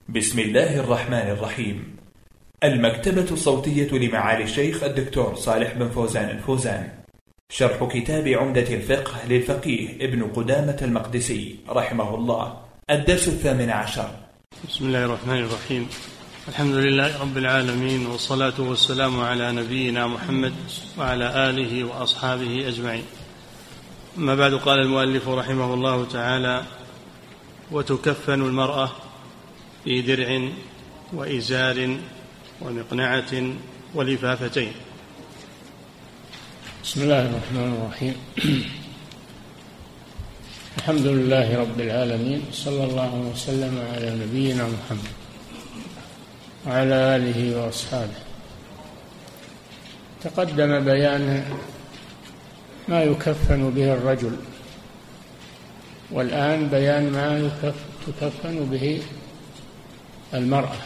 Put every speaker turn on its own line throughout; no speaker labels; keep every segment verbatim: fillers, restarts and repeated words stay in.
بسم الله الرحمن الرحيم. المكتبة الصوتية لمعالي الشيخ الدكتور صالح بن فوزان الفوزان. شرح كتاب عمدة الفقه للفقيه ابن قدامة المقدسي رحمه الله. الدرس الثامن عشر.
بسم الله الرحمن الرحيم. الحمد لله رب العالمين، والصلاة والسلام على نبينا محمد وعلى آله وأصحابه أجمعين. أما بعد، قال المؤلف رحمه الله تعالى: وتكفن المرأة في درع وإزار ومقنعة ولفافتين.
بسم الله الرحمن الرحيم. الحمد لله رب العالمين، صلى الله وسلم على نبينا محمد وعلى آله وأصحابه. تقدم بيان ما يكفن به الرجل، والآن بيان ما تكفن به المرأة.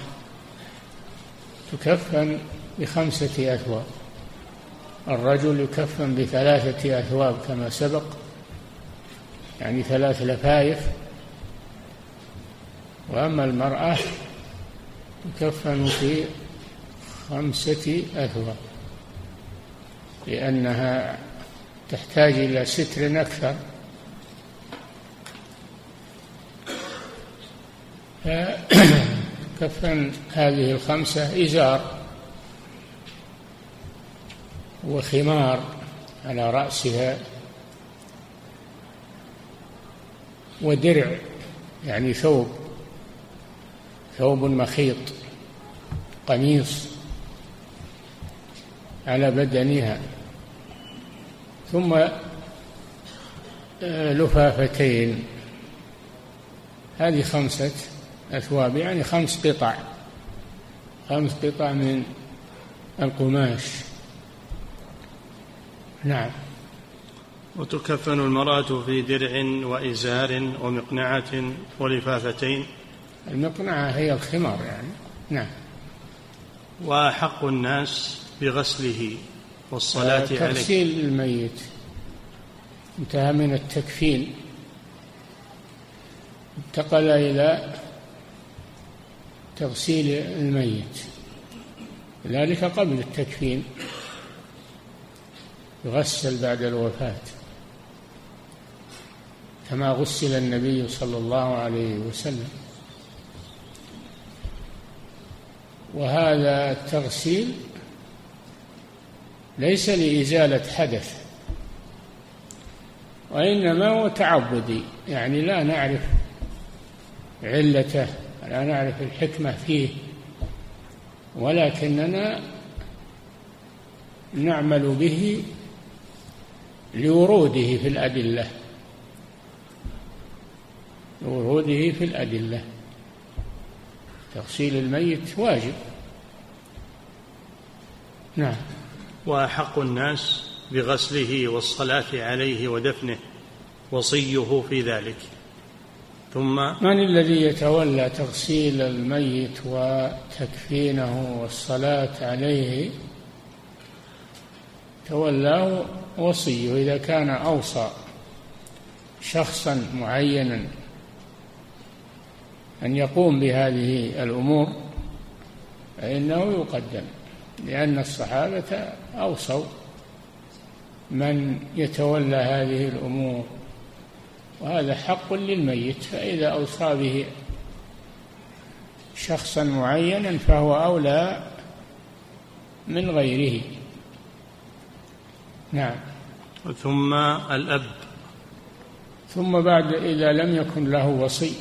تكفن بخمسة أثواب. الرجل يكفن بثلاثة أثواب كما سبق، يعني ثلاث لفايف، وأما المرأة تكفن في خمسة أثواب، لأنها تحتاج إلى ستر أكثر. كفن هذه الخمسة: إزار، وخمار على رأسها، ودرع يعني ثوب ثوب مخيط، قميص على بدنها، ثم لفافتين. هذه خمسة أثواب، يعني خمس قطع خمس قطع من القماش. نعم.
وتكفن المرأة في درع وإزار ومقنعة ولفافتين.
المقنعة هي الخمار يعني. نعم.
وأحق الناس بغسله والصلاة عليه.
تغسيل الميت، انتهى من التكفين، انتقل إلى تغسيل الميت، ذلك قبل التكفين، يغسل بعد الوفاة كما غسل النبي صلى الله عليه وسلم. وهذا التغسيل ليس لإزالة حدث، وإنما هو تعبدي، يعني لا نعرف علته، لا نعرف الحكمة فيه، ولكننا نعمل به لوروده في الأدلة لوروده في الأدلة. تغسيل الميت واجب. نعم.
وأحق الناس بغسله والصلاة عليه ودفنه وصيه في ذلك. ثم
من الذي يتولى تغسيل الميت وتكفينه والصلاة عليه؟ تولاه وصيه، إذا كان أوصى شخصا معينا أن يقوم بهذه الأمور فإنه يقدم، لأن الصحابة أوصوا من يتولى هذه الأمور، وهذا حق للميت، فإذا أوصى به شخصا معينا فهو أولى من غيره. نعم.
ثم الأب.
ثم بعد، إذا لم يكن له وصي،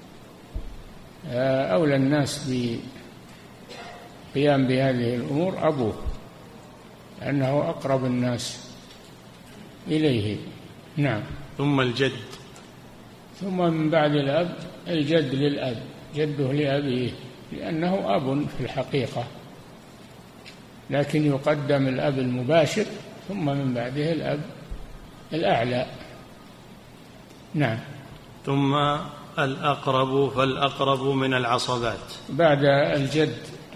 أولى الناس بالقيام بهذه الأمور أبوه، لأنه أقرب الناس إليه. نعم.
ثم الجد.
ثم من بعد الأب الجد للأب، جده لأبيه، لأنه أب في الحقيقة، لكن يقدم الأب المباشر، ثم من بعده الأب الأعلى. نعم.
ثم الأقرب فالأقرب من العصبات.
بعد الجد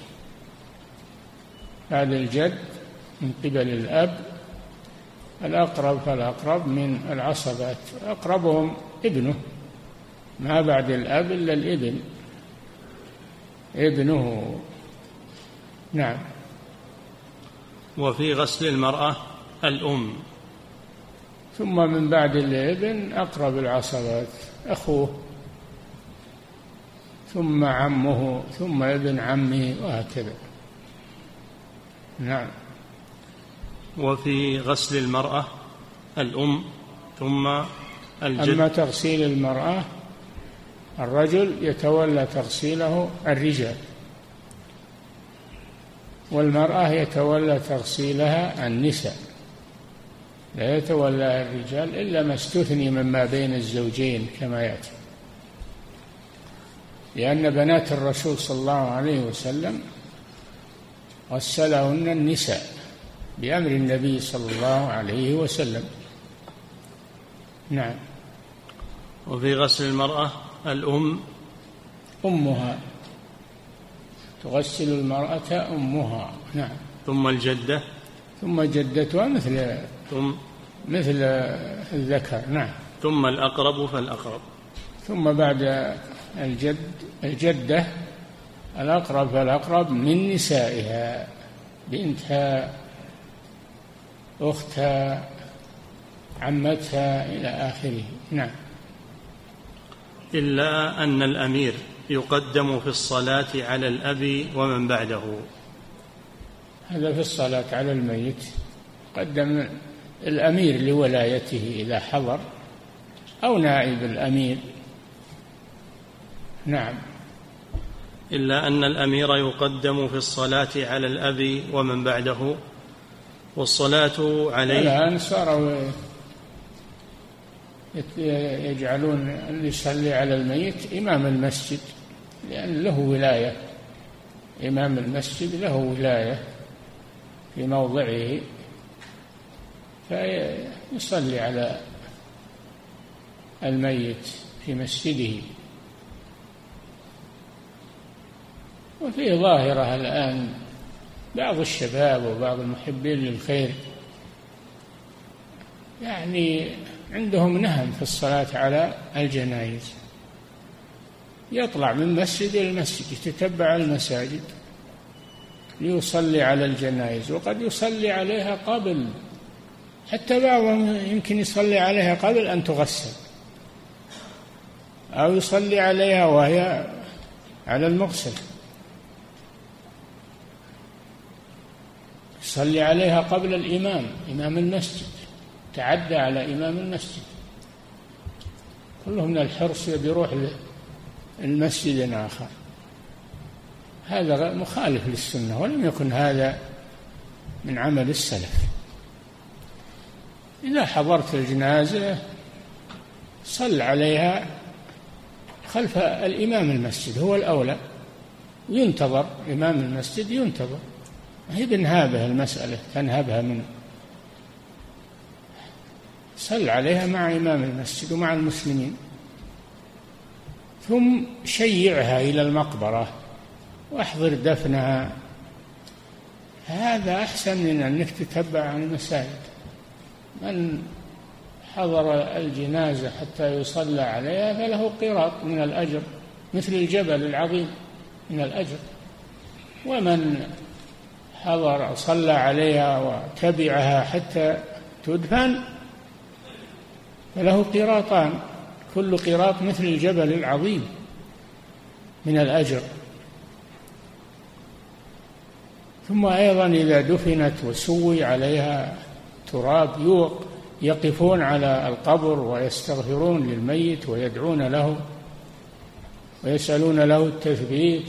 بعد الجد من قبل الأب الأقرب فالأقرب من العصبات، أقربهم ابنه، ما بعد الأب إلا الابن. ابنه. نعم.
وفي غسل المرأة الأم.
ثم من بعد الابن أقرب العصبات، أخوه، ثم عمه، ثم ابن عمه، وهكذا. نعم.
وفي غسل المرأة الأم ثم الجد.
أما تغسيل المرأة الرجل يتولى تغسيله الرجال، والمرأة يتولى تغسيلها النساء، لا يتولى الرجال إلا ما استثني مما بين الزوجين كما يأتي، لأن بنات الرسول صلى الله عليه وسلم غسلهن النساء بأمر النبي صلى الله عليه وسلم. نعم.
وفي غسل المرأة الأم
أمها، تغسل المرأة أمها. نعم.
ثم الجدة.
ثم جدتها مثل
ثم
مثل الذكر. نعم.
ثم الأقرب فالأقرب.
ثم بعد الجد الجدة الأقرب فالأقرب من نسائها، بنتها، أختها، عمتها، إلى آخره. نعم.
إلا أن الأمير يقدم في الصلاة على الأب ومن بعده.
هذا في الصلاة على الميت قدم الأمير لولايته إذا حضر، أو نائب الأمير. نعم.
إلا أن الأمير يقدم في الصلاة على الأب ومن بعده، والصلاة عليه.
الآن صاروا يجعلون اللي يصلي على الميت إمام المسجد، لأن له ولاية، إمام المسجد له ولاية في موضعه، فيصلي على الميت في مسجده. وفي ظاهرة الآن بعض الشباب وبعض المحبين للخير يعني عندهم نهم في الصلاة على الجنائز، يطلع من مسجد إلى مسجد يتتبع المساجد ليصلي على الجنائز، وقد يصلي عليها قبل، حتى بعضهم يمكن يصلي عليها قبل أن تغسل، أو يصلي عليها وهي على المغسل، يصلي عليها قبل الإمام، إمام المسجد، تعدى على إمام المسجد. كله من الحرص بيروح المسجد آخر، هذا مخالف للسنة، ولم يكن هذا من عمل السلف. إذا حضرت الجنازة صل عليها خلف الإمام المسجد، هو الأولى، ينتظر إمام المسجد، ينتظر، هي بنهابها المسألة، تنهبها من صل عليها مع إمام المسجد ومع المسلمين، ثم شيعها إلى المقبرة واحضر دفنها، هذا أحسن من أنك تتبع عن المساجد. من حضر الجنازة حتى يصلى عليها فله قيراط من الأجر مثل الجبل العظيم من الأجر، ومن حضر صلى عليها وتبعها حتى تدفن فله قيراطان، كل قيراط مثل الجبل العظيم من الأجر. ثم أيضا إذا دفنت وسوي عليها تراب يقفون على القبر ويستغفرون للميت ويدعون له ويسألون له التثبيت.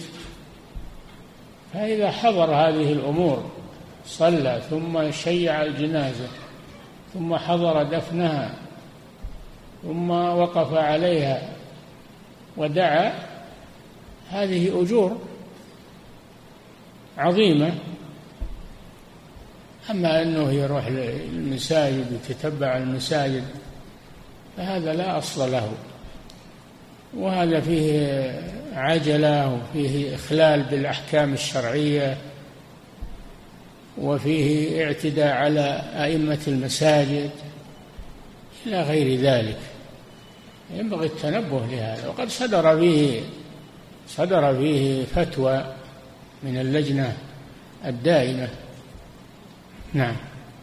فإذا حضر هذه الأمور صلى ثم شيع الجنازة ثم حضر دفنها ثم وقف عليها ودعا، هذه أجور عظيمة. أما أنه يروح المساجد ويتتبع المساجد فهذا لا أصل له، وهذا فيه عجلة وفيه إخلال بالأحكام الشرعية وفيه اعتداء على أئمة المساجد إلى غير ذلك. ينبغي التنبه لهذا، وقد صدر به صدر فيه فتوى من اللجنة الدائمة. نعم.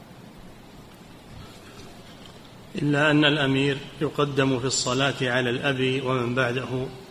إلا أن الأمير يقدم في الصلاة على الأب ومن بعده،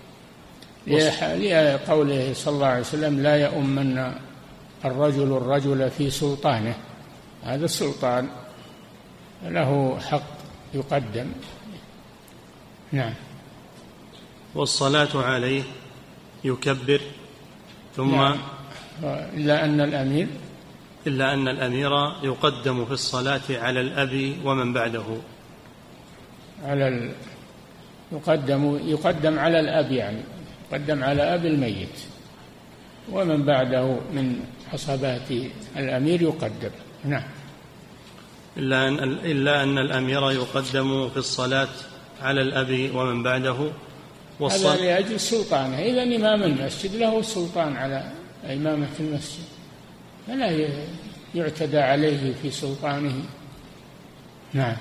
لقوله صلى الله عليه وسلم: لا يؤمن الرجل الرجل في سلطانه. هذا السلطان له حق يقدم. نعم.
والصلاة عليه يكبر ثم
نعم. إلا أن الأمير
إلا أن الأمير يقدم في الصلاة على الأب ومن بعده،
على ال... يقدم يقدم على الأب، يعني يقدم على أب الميت، ومن بعده من عصبات الأمير يقدم. نعم.
إلا أن, إلا أن الأمير يقدم في الصلاة على الأب ومن بعده.
هذا لأجل سلطانه. إذا إمام المسجد له سلطان على إمامة المسجد، فلا يعتدى عليه في سلطانه. نعم.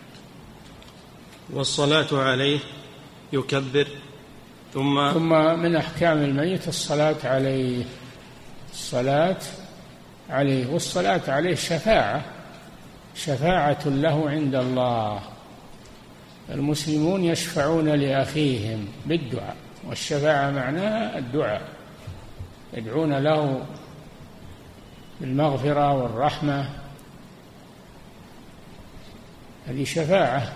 والصلاة عليه يكبر ثم
ثم من أحكام الميت الصلاة عليه، الصلاة عليه والصلاة عليه شفاعة شفاعة له عند الله. المسلمون يشفعون لأخيهم بالدعاء، والشفاعة معناها الدعاء، يدعون له بالمغفرة والرحمة، هذه شفاعة.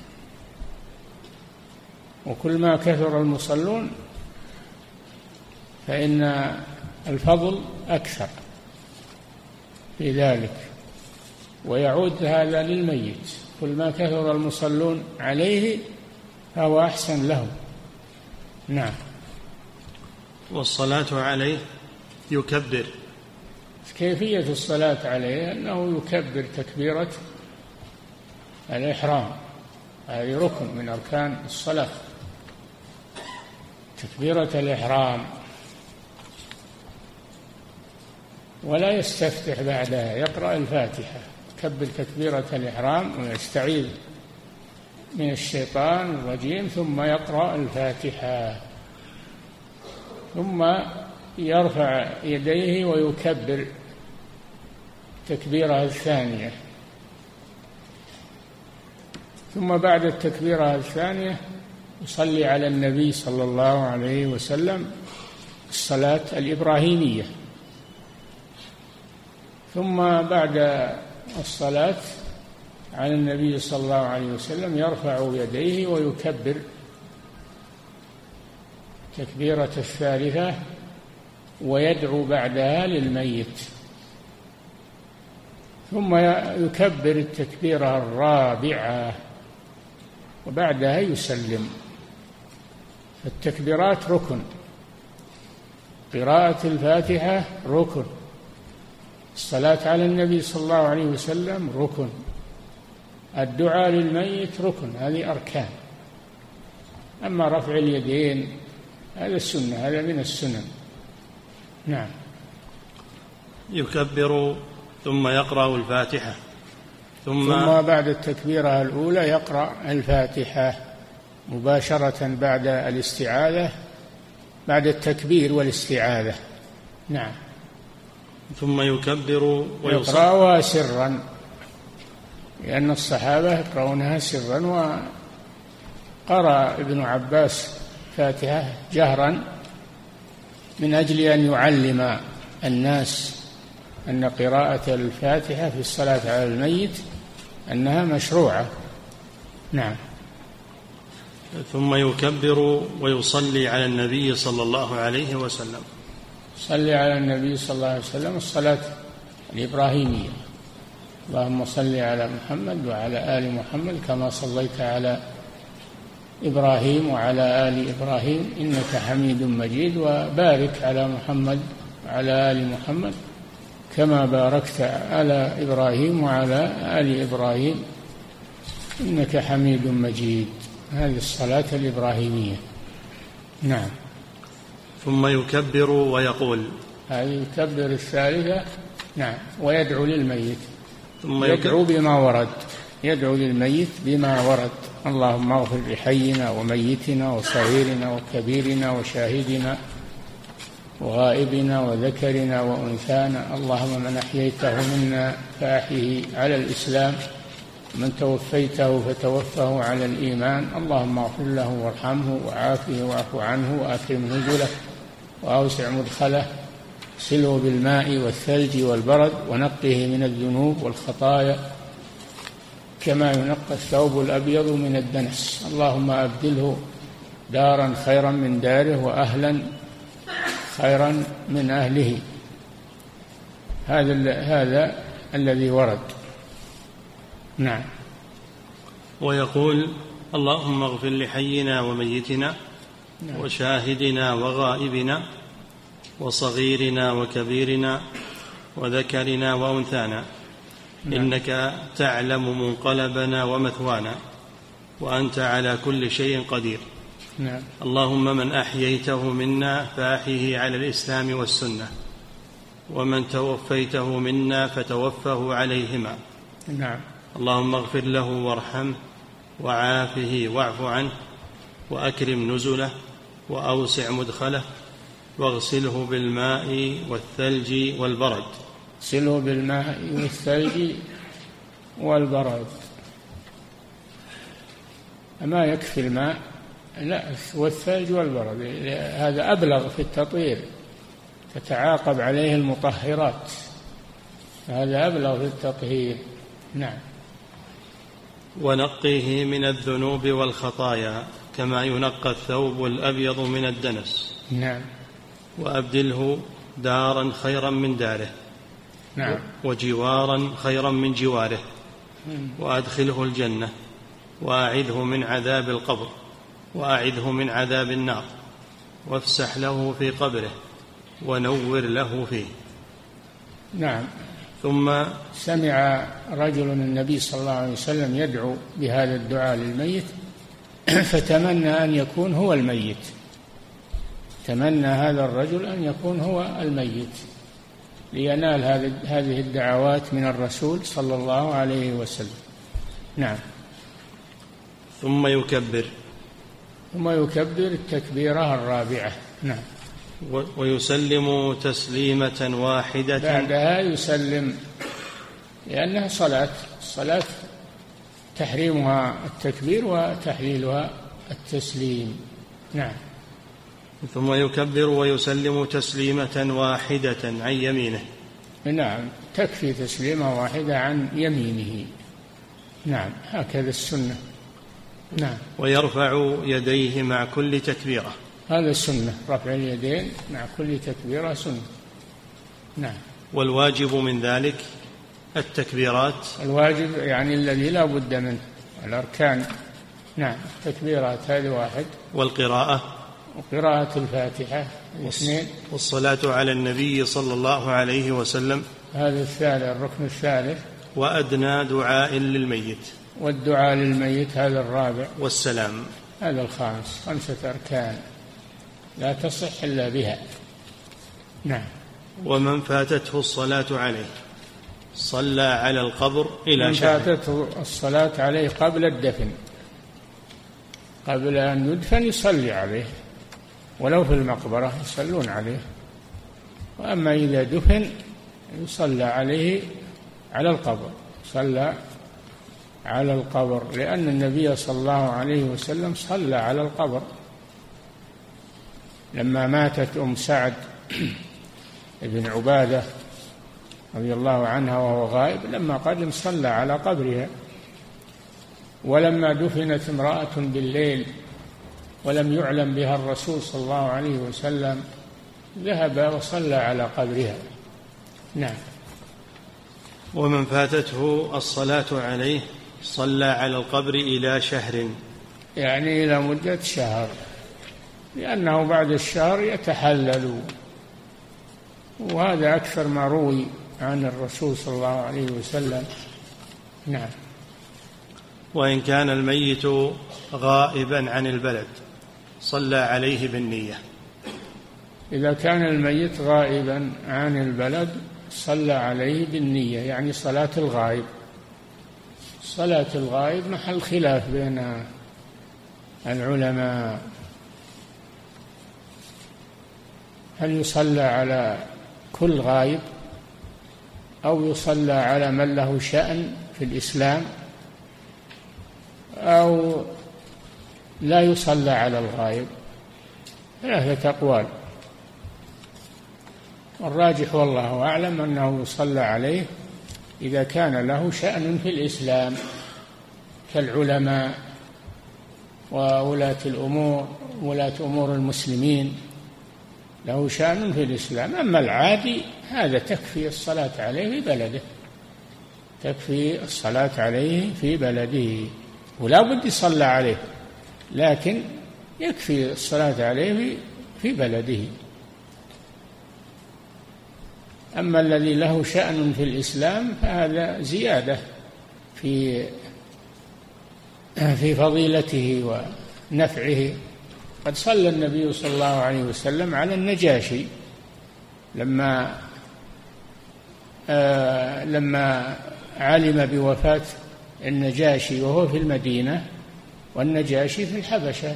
وكل ما كثر المصلون فإن الفضل أكثر في ذلك، ويعود هذا للميت. كل ما كثر المصلون عليه فهو أحسن له. نعم.
والصلاة عليه يكبر.
كيفية الصلاة عليه أنه يكبر تكبيرة الإحرام، هذه ركن من أركان الصلاة، تكبيرة الإحرام، ولا يستفتح بعدها، يقرأ الفاتحة، يكبر تكبيرة الإحرام ويستعيذ من الشيطان الرجيم، ثم يقرأ الفاتحة، ثم يرفع يديه ويكبر التكبيرة الثانية، ثم بعد التكبيرة الثانية يصلي على النبي صلى الله عليه وسلم الصلاة الإبراهيمية، ثم بعد الصلاة على النبي صلى الله عليه وسلم يرفع يديه ويكبر تكبيرة الثالثة، ويدعو بعدها للميت، ثم يكبر التكبيرة الرابعة، وبعدها يسلم. التكبيرات ركن، قراءة الفاتحة ركن، الصلاة على النبي صلى الله عليه وسلم ركن، الدعاء للميت ركن، هذه أركان. أما رفع اليدين هذا السنة، هذا من السنن. نعم.
يكبر ثم يقرأ الفاتحة، ثم,
ثم بعد التكبيرة الأولى يقرأ الفاتحة مباشرة بعد الاستعاذة، بعد التكبير والاستعاذة. نعم.
ثم يكبر
ويقرأها سرا، لأن الصحابة يقرؤونها سرا، وقرأ ابن عباس فاتحة جهرا من أجل أن يعلم الناس أن قراءة الفاتحة في الصلاة على الميت أنها مشروعة. نعم.
ثم يكبر ويصلي على النبي صلى الله عليه وسلم،
صلي على النبي صلى الله عليه وسلم الصلاة الإبراهيمية، اللهم صل على محمد وعلى آل محمد كما صليت على إبراهيم وعلى آل إبراهيم إنك حميد مجيد، وبارك على محمد وعلى آل محمد كما باركت على إبراهيم وعلى آل إبراهيم إنك حميد مجيد. هذه الصلاة الإبراهيمية. نعم.
ثم يكبر ويقول،
هذه يكبر الثالثة. نعم. ويدعو للميت،
ثم
يدعو بما ورد، يدعو للميت بما ورد: اللهم اغفر لحينا وميتنا وصغيرنا وكبيرنا وشاهدنا وغائبنا وذكرنا وأنثانا، اللهم من أحييته منا فأحيه على الإسلام، من توفيته فتوفه على الإيمان، اللهم اغفر له وارحمه وعافه واعف عنه وأكرم نزله وأوسع مدخله، سله بالماء والثلج والبرد ونقه من الذنوب والخطايا كما ينقى الثوب الأبيض من الدنس، اللهم أبدله دارا خيرا من داره وأهلا خيرا من أهله. هذا هذا الذي ورد. نعم.
ويقول: اللهم اغفر لحينا وميتنا
نعم.
وشاهدنا وغائبنا وصغيرنا وكبيرنا وذكرنا وأنثانا، نعم. إنك تعلم منقلبنا ومثوانا، وأنت على كل شيء قدير.
نعم.
اللهم من أحييته منا فأحيه على الإسلام والسنة، ومن توفيته منا فتوفه عليهما.
نعم.
اللهم اغفر له وارحمه وعافه واعف عنه وأكرم نزله وأوسع مدخله، واغسله بالماء والثلج والبرد.
اغسله بالماء والثلج والبرد. أما يكفي الماء؟ لا، والثلج والبرد، هذا أبلغ في التطهير، تتعاقب عليه المطهرات، هذا أبلغ في التطهير. نعم.
ونقيه من الذنوب والخطايا كما ينقى الثوب الأبيض من الدنس.
نعم.
وأبدله دارا خيرا من داره.
نعم.
وجوارا خيرا من جواره. وأدخله الجنة، وأعذه من عذاب القبر، وأعذه من عذاب النار، وافسح له في قبره، ونور له فيه.
نعم.
ثم
سمع رجل النبي صلى الله عليه وسلم يدعو بهذا الدعاء للميت فتمنى أن يكون هو الميت، تمنى هذا الرجل أن يكون هو الميت لينال هذه الدعوات من الرسول صلى الله عليه وسلم. نعم.
ثم يكبر
ثم يكبر التكبيرة الرابعة. نعم.
ويسلم تسليمة واحدة.
بعدها يسلم، لأنها صلاة، الصلاة تحريمها التكبير وتحليلها التسليم. نعم.
ثم يكبر ويسلم تسليمة واحدة عن يمينه.
نعم، تكفي تسليمة واحدة عن يمينه. نعم، هكذا السنة. نعم.
ويرفع يديه مع كل تكبيرة.
هذا السنة، رفع اليدين مع كل تكبيرة سنة. نعم.
والواجب من ذلك التكبيرات.
الواجب يعني الذي لا بد منه، الأركان. نعم، التكبيرات هذه واحد.
والقراءة.
وقراءة الفاتحة اثنين.
والصلاة على النبي صلى الله عليه وسلم
هذا الثالث، الركن الثالث.
وأدنى دعاء للميت.
والدعاء للميت هذا الرابع.
والسلام
هذا الخامس. خمسة أركان لا تصح إلا بها. نعم.
ومن فاتته الصلاة عليه صلى على القبر إلى شهر.
من فاتته الصلاة عليه قبل الدفن، قبل أن يدفن يصلي عليه، ولو في المقبرة يصلون عليه. وأما إذا دفن يصلى عليه على القبر، صلى على القبر، لأن النبي صلى الله عليه وسلم صلى على القبر لما ماتت أم سعد بن عبادة رضي الله عنها وهو غائب، لما قدم صلى على قبرها. ولما دفنت امرأة بالليل ولم يعلم بها الرسول صلى الله عليه وسلم ذهب وصلى على قبرها. نعم.
ومن فاتته الصلاة عليه صلى على القبر إلى شهر،
يعني إلى مدة شهر، لأنه بعد الشهر يتحلل، وهذا أكثر ما روي عن الرسول صلى الله عليه وسلم. نعم.
وإن كان الميت غائبا عن البلد صلى عليه بالنية.
إذا كان الميت غائبا عن البلد صلى عليه بالنية، يعني صلاة الغائب. صلاة الغائب محل خلاف بين العلماء، هل يصلى على كل غائب أو يصلى على من له شأن في الإسلام أو لا يصلى على الغائب؟ ثلاثة أقوال، والراجح والله أعلم أنه يصلى عليه إذا كان له شأن في الإسلام كالعلماء وولاة الأمور ولاة أمور المسلمين، له شأن في الإسلام. أما العادي هذا تكفي الصلاة عليه في بلده، تكفي الصلاة عليه في بلده، ولا بد يصلى عليه، لكن يكفي الصلاة عليه في بلده. أما الذي له شأن في الإسلام فهذا زيادة في في فضيلته ونفعه. قد صلى النبي صلى الله عليه وسلم على النجاشي لما آه لما علم بوفاة النجاشي وهو في المدينة والنجاشي في الحبشة،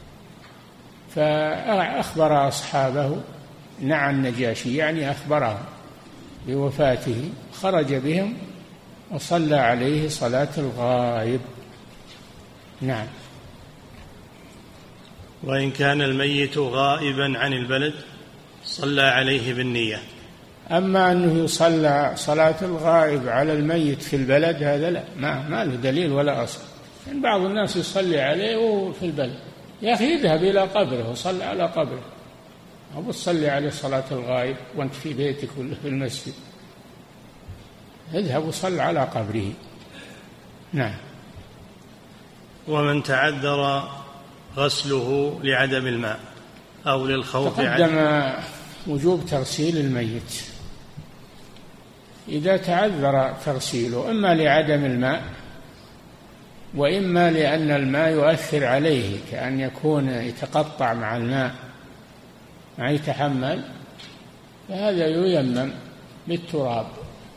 فأخبر أصحابه، نعى النجاشي يعني أخبرهم بوفاته، خرج بهم وصلى عليه صلاة الغائب. نعم.
وإن كان الميت غائبا عن البلد صلى عليه بالنية.
أما أنه يصلى صلاة الغائب على الميت في البلد هذا لا، ما, ما له دليل ولا أصل. يعني بعض الناس يصلي عليه في البلد، يا أخي اذهب إلى قبره وصلي على قبره، أو تصلي عليه صلاة الغائب وأنت في بيتك ولا في المسجد، اذهب وصل على قبره. نعم.
ومن تعذر غسله لعدم الماء أو للخوف
تقدم عنه وجوب تغسيل الميت إذا تعذر تغسيله، إما لعدم الماء وإما لأن الماء يؤثر عليه، كأن يكون يتقطع مع الماء ما يتحمل، فهذا ييمم بالتراب،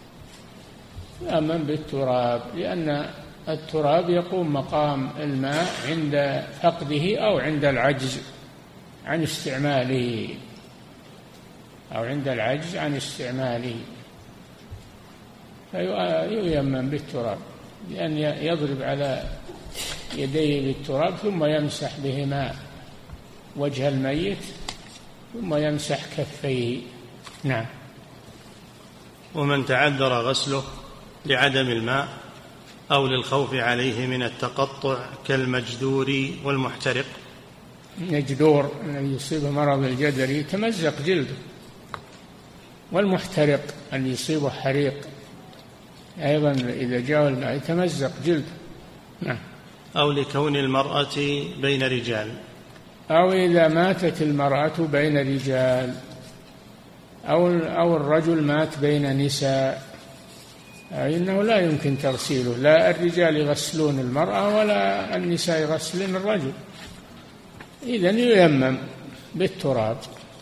ييمم بالتراب، لأن التراب يقوم مقام الماء عند فقده أو عند العجز عن استعماله أو عند العجز عن استعماله، فييمم بالتراب، لأن يضرب على يديه بالتراب ثم يمسح بهما وجه الميت ثم يمسح كفيه. نعم.
ومن تعذر غسله لعدم الماء أو للخوف عليه من التقطع كالمجدور والمحترق.
المجدور الذي يصيبه مرض الجدري يتمزق جلده، والمحترق الذي يصيبه حريق أيضا إذا جاء الماء يتمزق جلده. نعم.
أو لكون المرأة بين رجال،
أو إذا ماتت المرأة بين رجال، أو أو الرجل مات بين نساء، إنه لا يمكن تغسيله، لا الرجال يغسلون المرأة ولا النساء يغسلون الرجل، إذن ييمم بالتراب،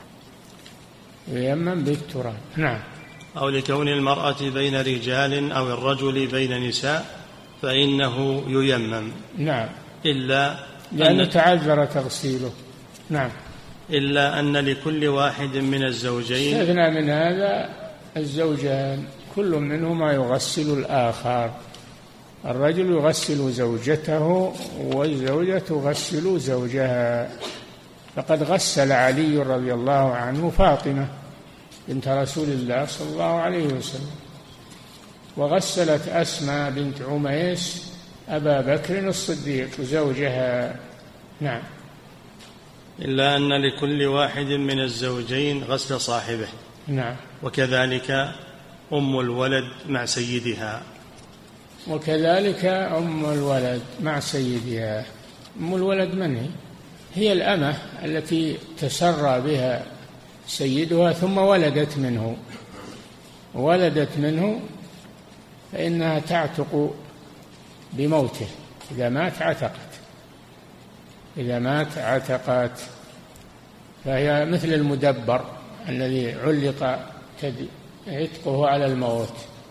ييمم بالتراب. نعم.
أو لكون المرأة بين رجال أو الرجل بين نساء فإنه ييمم.
نعم.
إلا
لأنه تعذر تغسيله. نعم.
إلا أن لكل واحد من الزوجين،
استثنى من هذا الزوجان كل منهما يغسل الآخر، الرجل يغسل زوجته والزوجة تغسل زوجها، فقد غسل علي رضي الله عنه فاطمة بنت رسول الله صلى الله عليه وسلم، وغسلت أسماء بنت عميس أبا بكر الصديق زوجها. نعم.
إلا أن لكل واحد من الزوجين غسل صاحبه.
نعم.
وكذلك أم الولد مع سيدها.
وكذلك أم الولد مع سيدها. أم الولد من هي؟ هي الأمة التي تسرى بها سيدها ثم ولدت منه، ولدت منه فإنها تعتق بموته، إذا مات عتقت، إذا مات عتقت، فهي مثل المدبر الذي علق عتقه على الموت،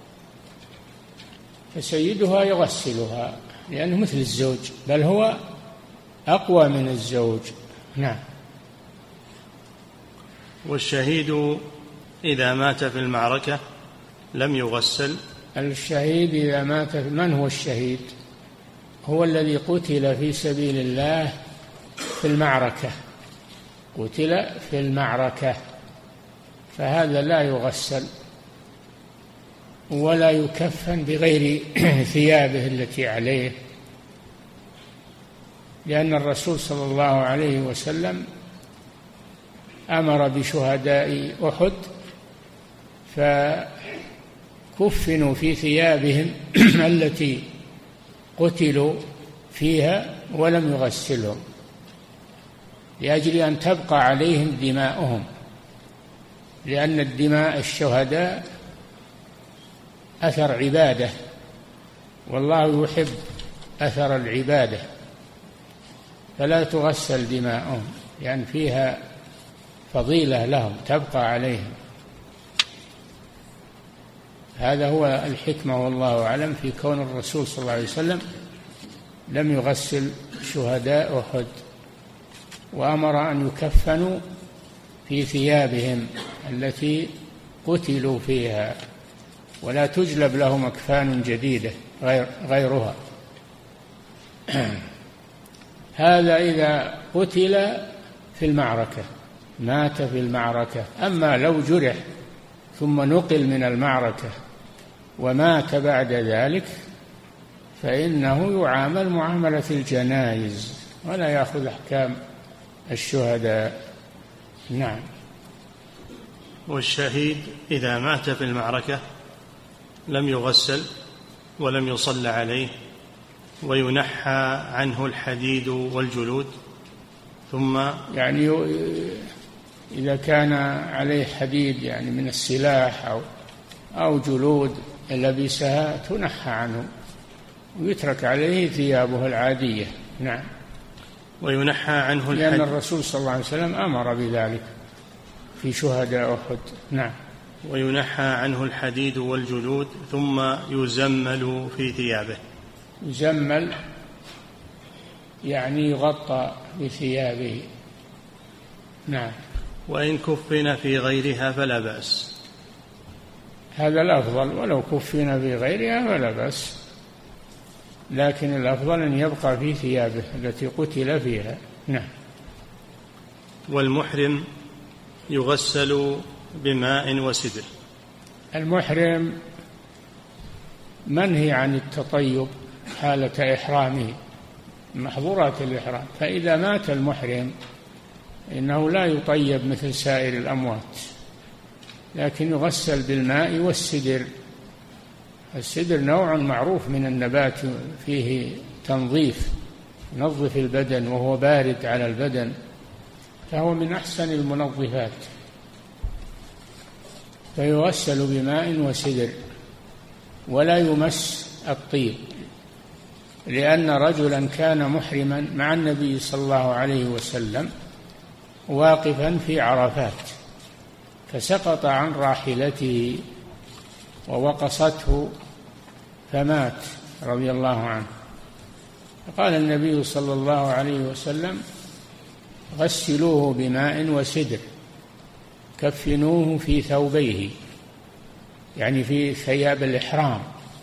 فسيدها يغسلها لأنه مثل الزوج، بل هو أقوى من الزوج. نعم.
والشهيد إذا مات في المعركة لم يغسل.
الشهيد إذا مات، من هو الشهيد؟ هو الذي قتل في سبيل الله في المعركة، قتل في المعركة، فهذا لا يغسل ولا يكفن بغير ثيابه التي عليه، لأن الرسول صلى الله عليه وسلم أمر بشهداء أحد فكفنوا في ثيابهم التي قتلوا فيها ولم يغسلهم، لأجل أن تبقى عليهم دماؤهم، لأن الدماء الشهداء أثر عبادة، والله يحب أثر العبادة، فلا تغسل دماؤهم لأن يعني فيها فضيلة لهم تبقى عليهم. هذا هو الحكمة والله أعلم في كون الرسول صلى الله عليه وسلم لم يغسل شهداء أحد، وأمر أن يكفنوا في ثيابهم التي قتلوا فيها، ولا تجلب لهم أكفان جديدة غير غيرها. هذا إذا قتل في المعركة، مات في المعركة. أما لو جرح ثم نقل من المعركة ومات بعد ذلك فإنه يعامل معاملة الجنائز ولا يأخذ أحكام الشهداء. نعم.
والشهيد إذا مات في المعركة لم يغسل ولم يصلى عليه وينحى عنه الحديد والجلود، ثم
يعني إذا كان عليه حديد يعني من السلاح أو أو جلود لبسها تنحى عنه ويترك عليه ثيابه العادية. نعم.
وينحى عنه الحديد،
لأن الرسول صلى الله عليه وسلم أمر بذلك في شهداء أحد. نعم.
وينحى عنه الحديد والجلود ثم يزمل في ثيابه.
يزمل يعني يغطى بثيابه. نعم.
وإن كفن في غيرها فلا بأس.
هذا الأفضل، ولو كفن في غيرها فلا بأس، لكن الأفضل أن يبقى في ثيابه التي قتل فيها. نعم.
والمحرم يغسل بماء وسدر.
المحرم منهي عن التطيب حالة إحرامه، محظورات الإحرام، فإذا مات المحرم إنه لا يطيب مثل سائر الأموات، لكن يغسل بالماء والسدر. السدر نوع معروف من النبات فيه تنظيف، ينظف البدن وهو بارد على البدن، فهو من أحسن المنظفات، فيغسل بماء وسدر ولا يمس الطيب، لأن رجلا كان محرما مع النبي صلى الله عليه وسلم واقفا في عرفات فسقط عن راحلته ووقصته فمات رضي الله عنه، فقال النبي صلى الله عليه وسلم: غسلوه بماء وسدر، كفنوه في ثوبيه، يعني في ثياب الإحرام،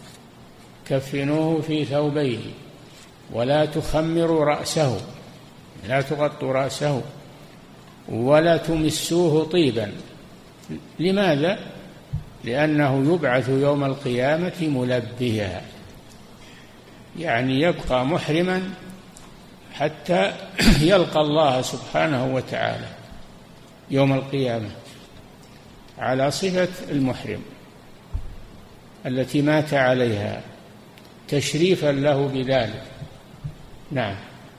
كفنوه في ثوبيه ولا تخمروا رأسه، لا تغطوا رأسه ولا تمسوه طيبا. لماذا؟ لأنه يبعث يوم القيامة ملبيا، يعني يبقى محرما حتى يلقى الله سبحانه وتعالى يوم القيامة على صفة المحرم التي مات عليها، تشريفا له بذلك. نعم.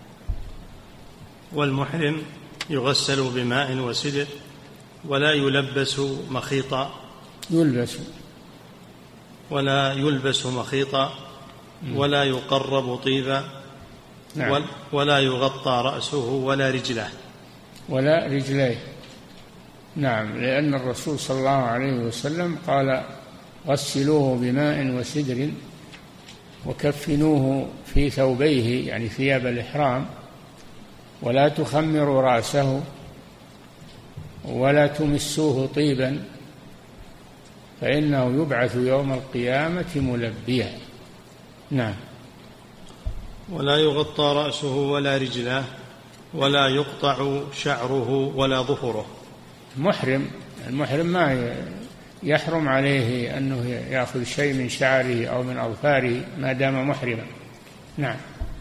والمحرم يغسل بماء وسدر ولا يلبس مخيطا،
يلبس
ولا يلبس مخيطا ولا يقرب طيبا. نعم. ولا يغطى رأسه ولا رجله
ولا رجليه. نعم، لأن الرسول صلى الله عليه وسلم قال: غسلوه بماء وسدر وكفنوه في ثوبيه، يعني ثياب الإحرام، ولا تخمروا رأسه ولا تمسوه طيبا فإنه يبعث يوم القيامة ملبيا. نعم.
ولا يغطى رأسه ولا رجله ولا يقطع شعره ولا ظفره.
محرم المحرم ما يحرم عليه أنه يأخذ شيء من شعره أو من أظفاره ما دام محرما. نعم.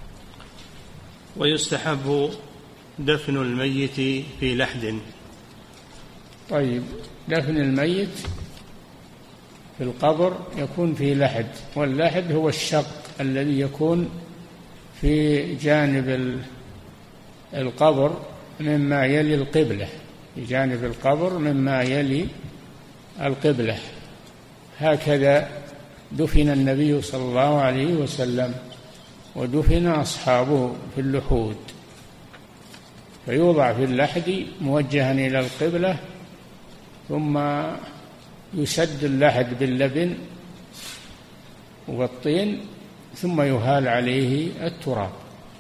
ويستحب دفن الميت في لحد.
طيب، دفن الميت في القبر يكون في لحد، واللحد هو الشق الذي يكون في جانب القبر مما يلي القبلة، في جانب القبر مما يلي القبلة. هكذا دفن النبي صلى الله عليه وسلم ودفن أصحابه في اللحود، فيوضع في اللحد موجها إلى القبلة، ثم يسد اللحد باللبن والطين، ثم يهال عليه التراب.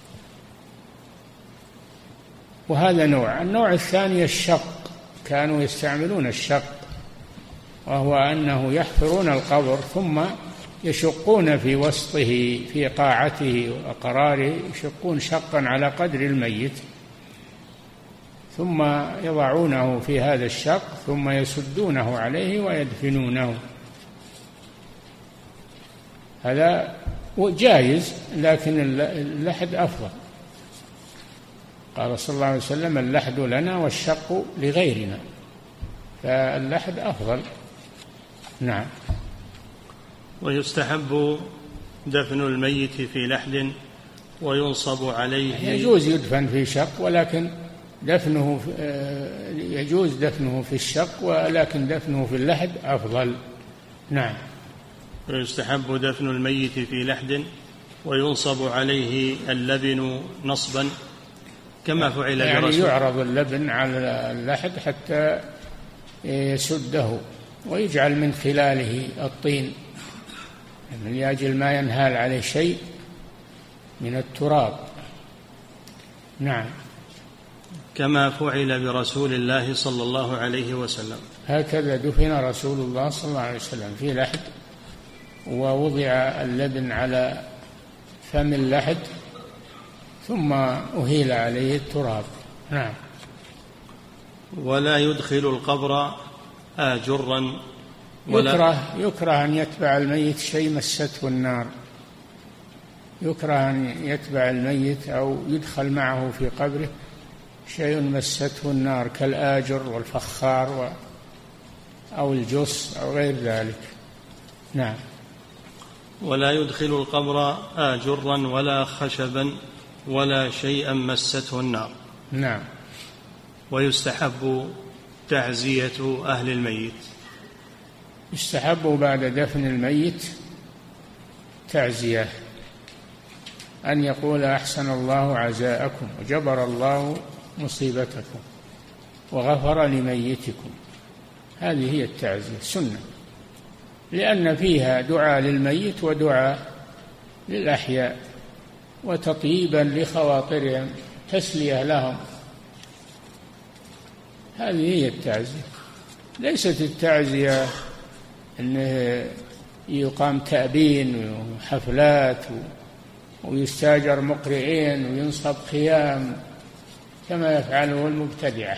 وهذا نوع. النوع الثاني الشق، كانوا يستعملون الشق، وهو أنه يحفرون القبر ثم يشقون في وسطه في قاعته وقراره، يشقون شقا على قدر الميت، ثم يضعونه في هذا الشق ثم يسدونه عليه ويدفنونه. هذا جائز، لكن اللحد أفضل. قال صلى الله عليه وسلم: اللحد لنا والشق لغيرنا، فاللحد أفضل. نعم.
ويستحب دفن الميت في لحد وينصب عليه.
يجوز يدفن في شق، ولكن دفنه يجوز دفنه في الشق، ولكن دفنه في اللحد أفضل. نعم.
ويستحب دفن الميت في لحد وينصب عليه اللبن نصبا كما فعل
يعني
برسول.
يعرض اللبن على اللحد حتى يسده، ويجعل من خلاله الطين من أجل ما ينهال عليه شيء من التراب. نعم.
كما فعل برسول الله صلى الله عليه وسلم.
هكذا دفن رسول الله صلى الله عليه وسلم في لحد، ووضع اللبن على فم اللحد ثم أهيل عليه التراب. نعم.
ولا يدخل القبر آجرا ولا
يكره, يكره أن يتبع الميت شيء مسته النار، يكره أن يتبع الميت أو يدخل معه في قبره شيء مسته النار كالآجر والفخار أو الجص أو غير ذلك. نعم.
ولا يدخل القبر آجرا ولا خشبا ولا شيئا مسته النار.
نعم.
ويستحب تعزية أهل الميت.
يستحب بعد دفن الميت تعزية، أن يقول: أحسن الله عزاءكم وجبر الله مصيبتكم وغفر لميتكم. هذه هي التعزية سنة، لأن فيها دعاء للميت ودعاء للأحياء وتطيبا لخواطرهم، تسلية لهم. هذه هي التعزية. ليست التعزية أنه يقام تأبين وحفلات ويستاجر مقرئين وينصب خيام كما يفعله المبتدعة،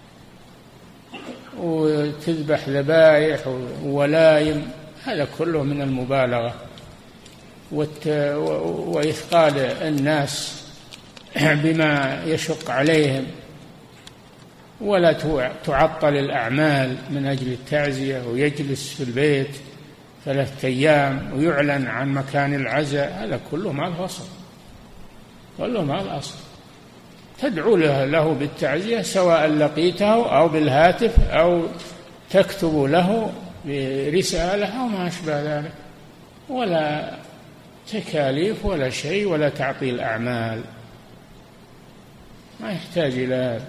وتذبح ذبائح وولايم، هذا كله من المبالغة وإثقال الناس بما يشق عليهم. ولا تعطل الأعمال من أجل التعزية، ويجلس في البيت ثلاثة أيام ويعلن عن مكان العزاء، هذا كله ما الأصل، كله ما الأصل. تدعو له, له بالتعزية سواء لقيته أو بالهاتف أو تكتب له برسالة أو ما أشبه ذلك، ولا تكاليف ولا شيء ولا تعطيل أعمال، ما يحتاج إلى هذا.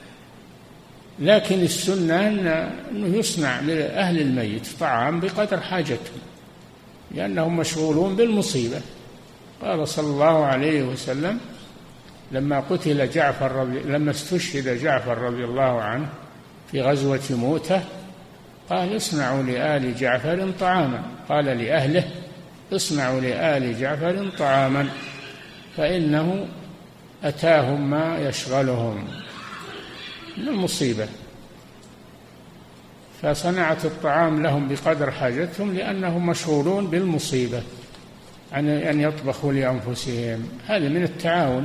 لكن السنة أنه يصنع لأهل الميت طعام بقدر حاجتهم، لأنهم مشغولون بالمصيبة. قال صلى الله عليه وسلم: لما قتل جعفر رضي لما استشهد جعفر رضي الله عنه في غزوة مؤتة قال اصنعوا لآل جعفر طعاما، قال لأهله اصنعوا لآل جعفر طعاما فإنه أتاهم ما يشغلهم من المصيبة، فصنعت الطعام لهم بقدر حاجتهم لأنهم مشغولون بالمصيبة عن أن يطبخوا لأنفسهم. هذا من التعاون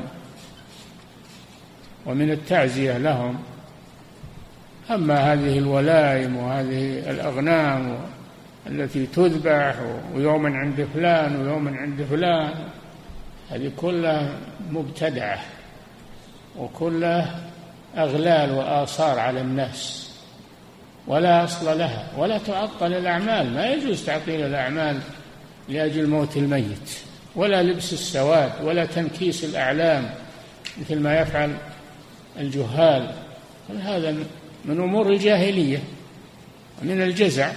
ومن التعزية لهم. أما هذه الولائم وهذه الأغنام التي تذبح ويوما عند فلان ويوما عند فلان، هذه كلها مبتدعة وكلها أغلال وآثار على الناس ولا أصل لها، ولا تعطل الأعمال. ما يجوز تعطيل الأعمال لأجل موت الميت، ولا لبس السواد، ولا تنكيس الأعلام مثل ما يفعل الجهال. هذا من أمور الجاهلية ومن الجزع،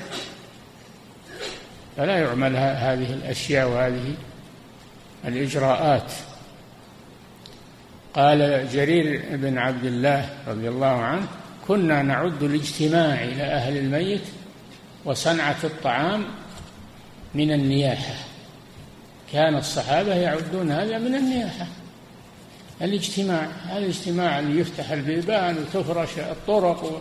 فلا يعمل هذه الأشياء وهذه الإجراءات. قال جرير بن عبد الله رضي الله عنه: كنا نعد الاجتماع إلى أهل الميت وصنعة الطعام من النياحة. كان الصحابة يعدون هذا من النياحة، الاجتماع، هذا الاجتماع اللي يفتح البيبان وتفرش الطرق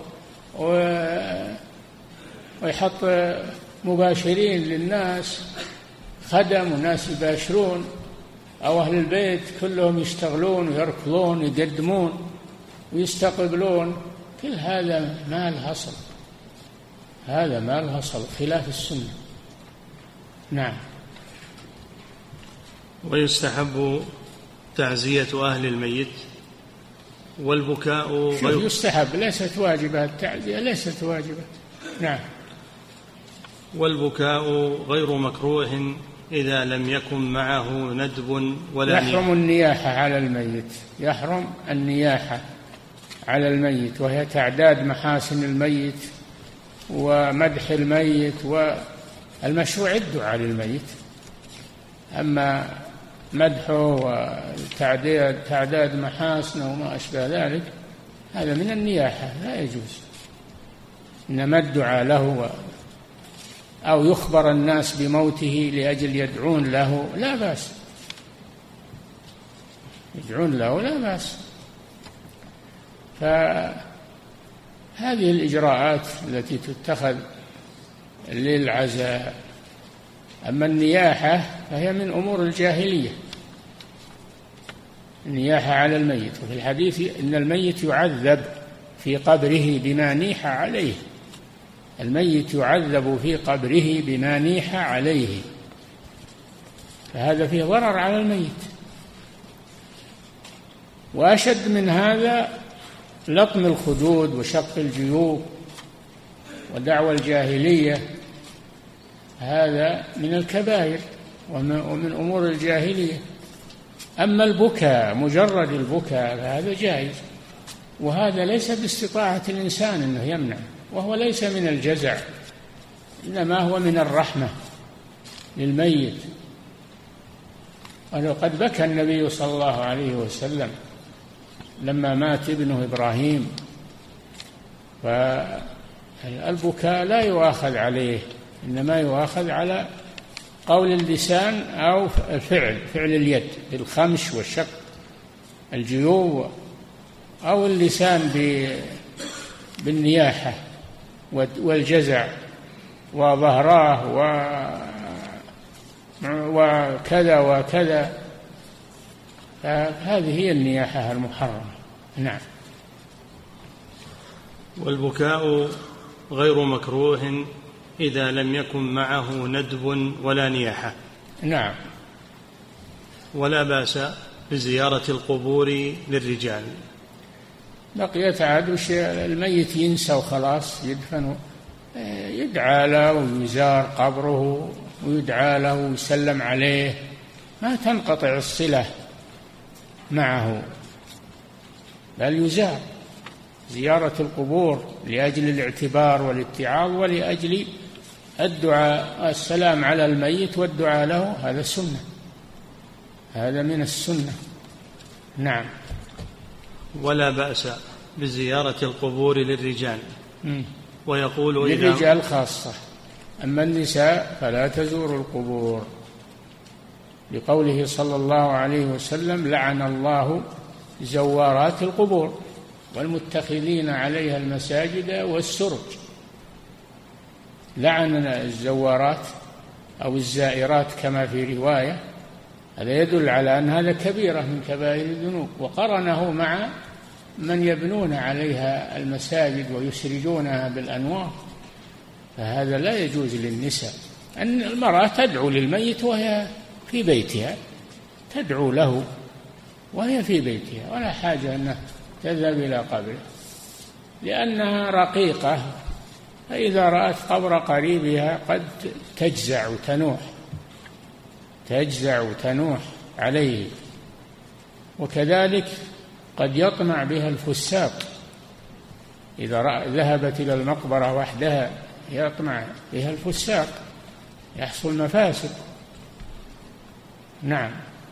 ويحط مباشرين للناس، خدم وناس يباشرون، أو أهل البيت كلهم يشتغلون ويركضون ويقدمون ويستقبلون. كل هذا ما له أصل، هذا ما له أصل، خلاف السنة. نعم.
ويستحب تعزية أهل الميت والبكاء غير
يستحب، ليست واجبة، التعزية ليست واجبة. نعم.
والبكاء غير مكروه إذا لم يكن معه ندب ولا
يحرم نياحة. النياحة على الميت، يحرم النياحة على الميت، وهي تعداد محاسن الميت ومدح الميت، والمشروع الدعاء للميت. أما مدحه وتعداد تعداد محاسنه وما أشبه ذلك هذا من النياحة، لا يجوز. إنما الدعاء له أو يخبر الناس بموته لأجل يدعون له لا بأس، يدعون له لا بأس. فهذه الإجراءات التي تتخذ للعزاء. أما النياحة فهي من أمور الجاهلية، النياحة على الميت. وفي الحديث إن الميت يعذب في قبره بما نيح عليه، الميت يعذب في قبره بما نيح عليه، فهذا فيه ضرر على الميت. وأشد من هذا لطم الخدود وشق الجيوب ودعوى الجاهلية، هذا من الكبائر ومن أمور الجاهلية. أما البكاء، مجرد البكاء، فهذا جائز، وهذا ليس باستطاعة الإنسان أنه يمنع، وهو ليس من الجزع، إنما هو من الرحمة للميت. ولقد بكى النبي صلى الله عليه وسلم لما مات ابنه إبراهيم، فالبكاء لا يؤاخذ عليه، إنما يؤاخذ على قول اللسان أو الفعل، فعل اليد بالخمش والشق الجيوب، أو اللسان بالنياحة والجزع وظهراه وكذا وكذا، هذه هي النياحة المحرمة. نعم.
والبكاء غير مكروه إذا لم يكن معه ندب ولا نياحة.
نعم.
ولا بأس بزيارة القبور للرجال.
بقيت عاد وش الميت ينسى وخلاص يدفن، يدعى له ويزار قبره ويدعى له ويسلم عليه، ما تنقطع الصلة معه، بل يزار. زيارة القبور لأجل الاعتبار والاتعاظ ولأجل الدعاء، السلام على الميت والدعاء له، هذا السنة، هذا من السنة. نعم.
ولا بأس بزيارة القبور للرجال. ويقول
للرجال خاصة، أما النساء فلا تزوروا القبور، لقوله صلى الله عليه وسلم: لعن الله زوارات القبور والمتخذين عليها المساجد والسرج. لعن الزوارات أو الزائرات كما في رواية، هذا يدل على أن هذا كبيرة من كبائر الذنوب، وقرنه مع من يبنون عليها المساجد ويسرجونها بالأنوار، فهذا لا يجوز للنساء. أن المرأة تدعو للميت وهي في بيتها، تدعو له وهي في بيتها، ولا حاجة أنها تذهب إلى قبره، لأنها رقيقة، فإذا رأت قبر قريبها قد تجزع وتنوح تجزع وتنوح عليه. وكذلك قد يطمع بها الفساق، إذا ذهبت إلى المقبرة وحدها يطمع بها الفساق، يحصل مفاسد. نعم.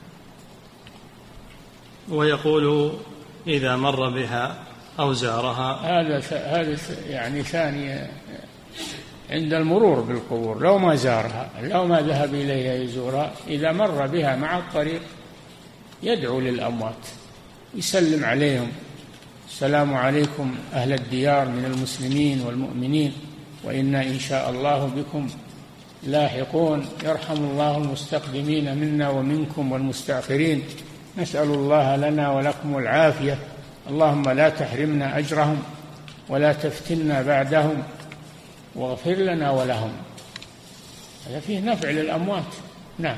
ويقول إذا مر بها أو زارها،
هذا هذا يعني ثاني عند المرور بالقبور، لو ما زارها، لو ما ذهب إليها يزورها، إذا مر بها مع الطريق يدعو للأموات، يسلم عليهم: السلام عليكم أهل الديار من المسلمين والمؤمنين، وإنا إن شاء الله بكم لاحقون، يرحم الله المستقدمين منا ومنكم والمستأخرين، نسأل الله لنا ولكم العافية، اللهم لا تحرمنا أجرهم ولا تفتنا بعدهم واغفر لنا ولهم. هذا فيه نفع للأموات. نعم.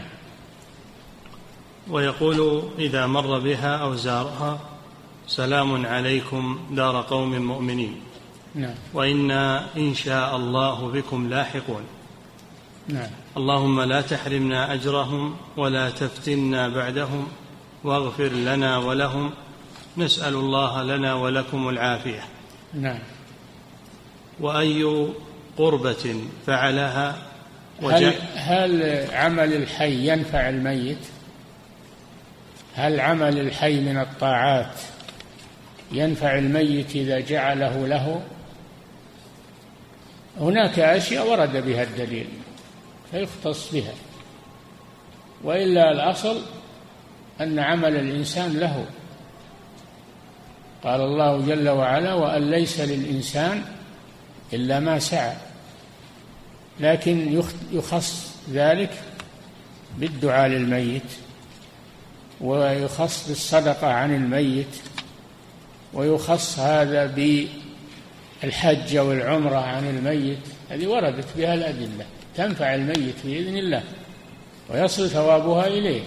ويقول إذا مر بها أو زارها: سلام عليكم دار قوم مؤمنين.
نعم.
وإنا إن شاء الله بكم لاحقون.
نعم.
اللهم لا تحرمنا أجرهم ولا تفتنا بعدهم واغفر لنا ولهم، نسأل الله لنا ولكم العافية.
نعم.
وأي قربة فعلها
هل, هل عمل الحي ينفع الميت؟ هل عمل الحي من الطاعات ينفع الميت إذا جعله له؟ هناك أشياء ورد بها الدليل فيختص بها، وإلا الأصل أن عمل الإنسان له. قال الله جل وعلا: وأن ليس للإنسان إلا ما سعى، لكن يخص ذلك بالدعاء للميت، ويخص بالصدقة عن الميت، ويخص هذا بالحج والعمرة عن الميت. هذه وردت بها الأدلة تنفع الميت بإذن الله ويصل ثوابها إليه.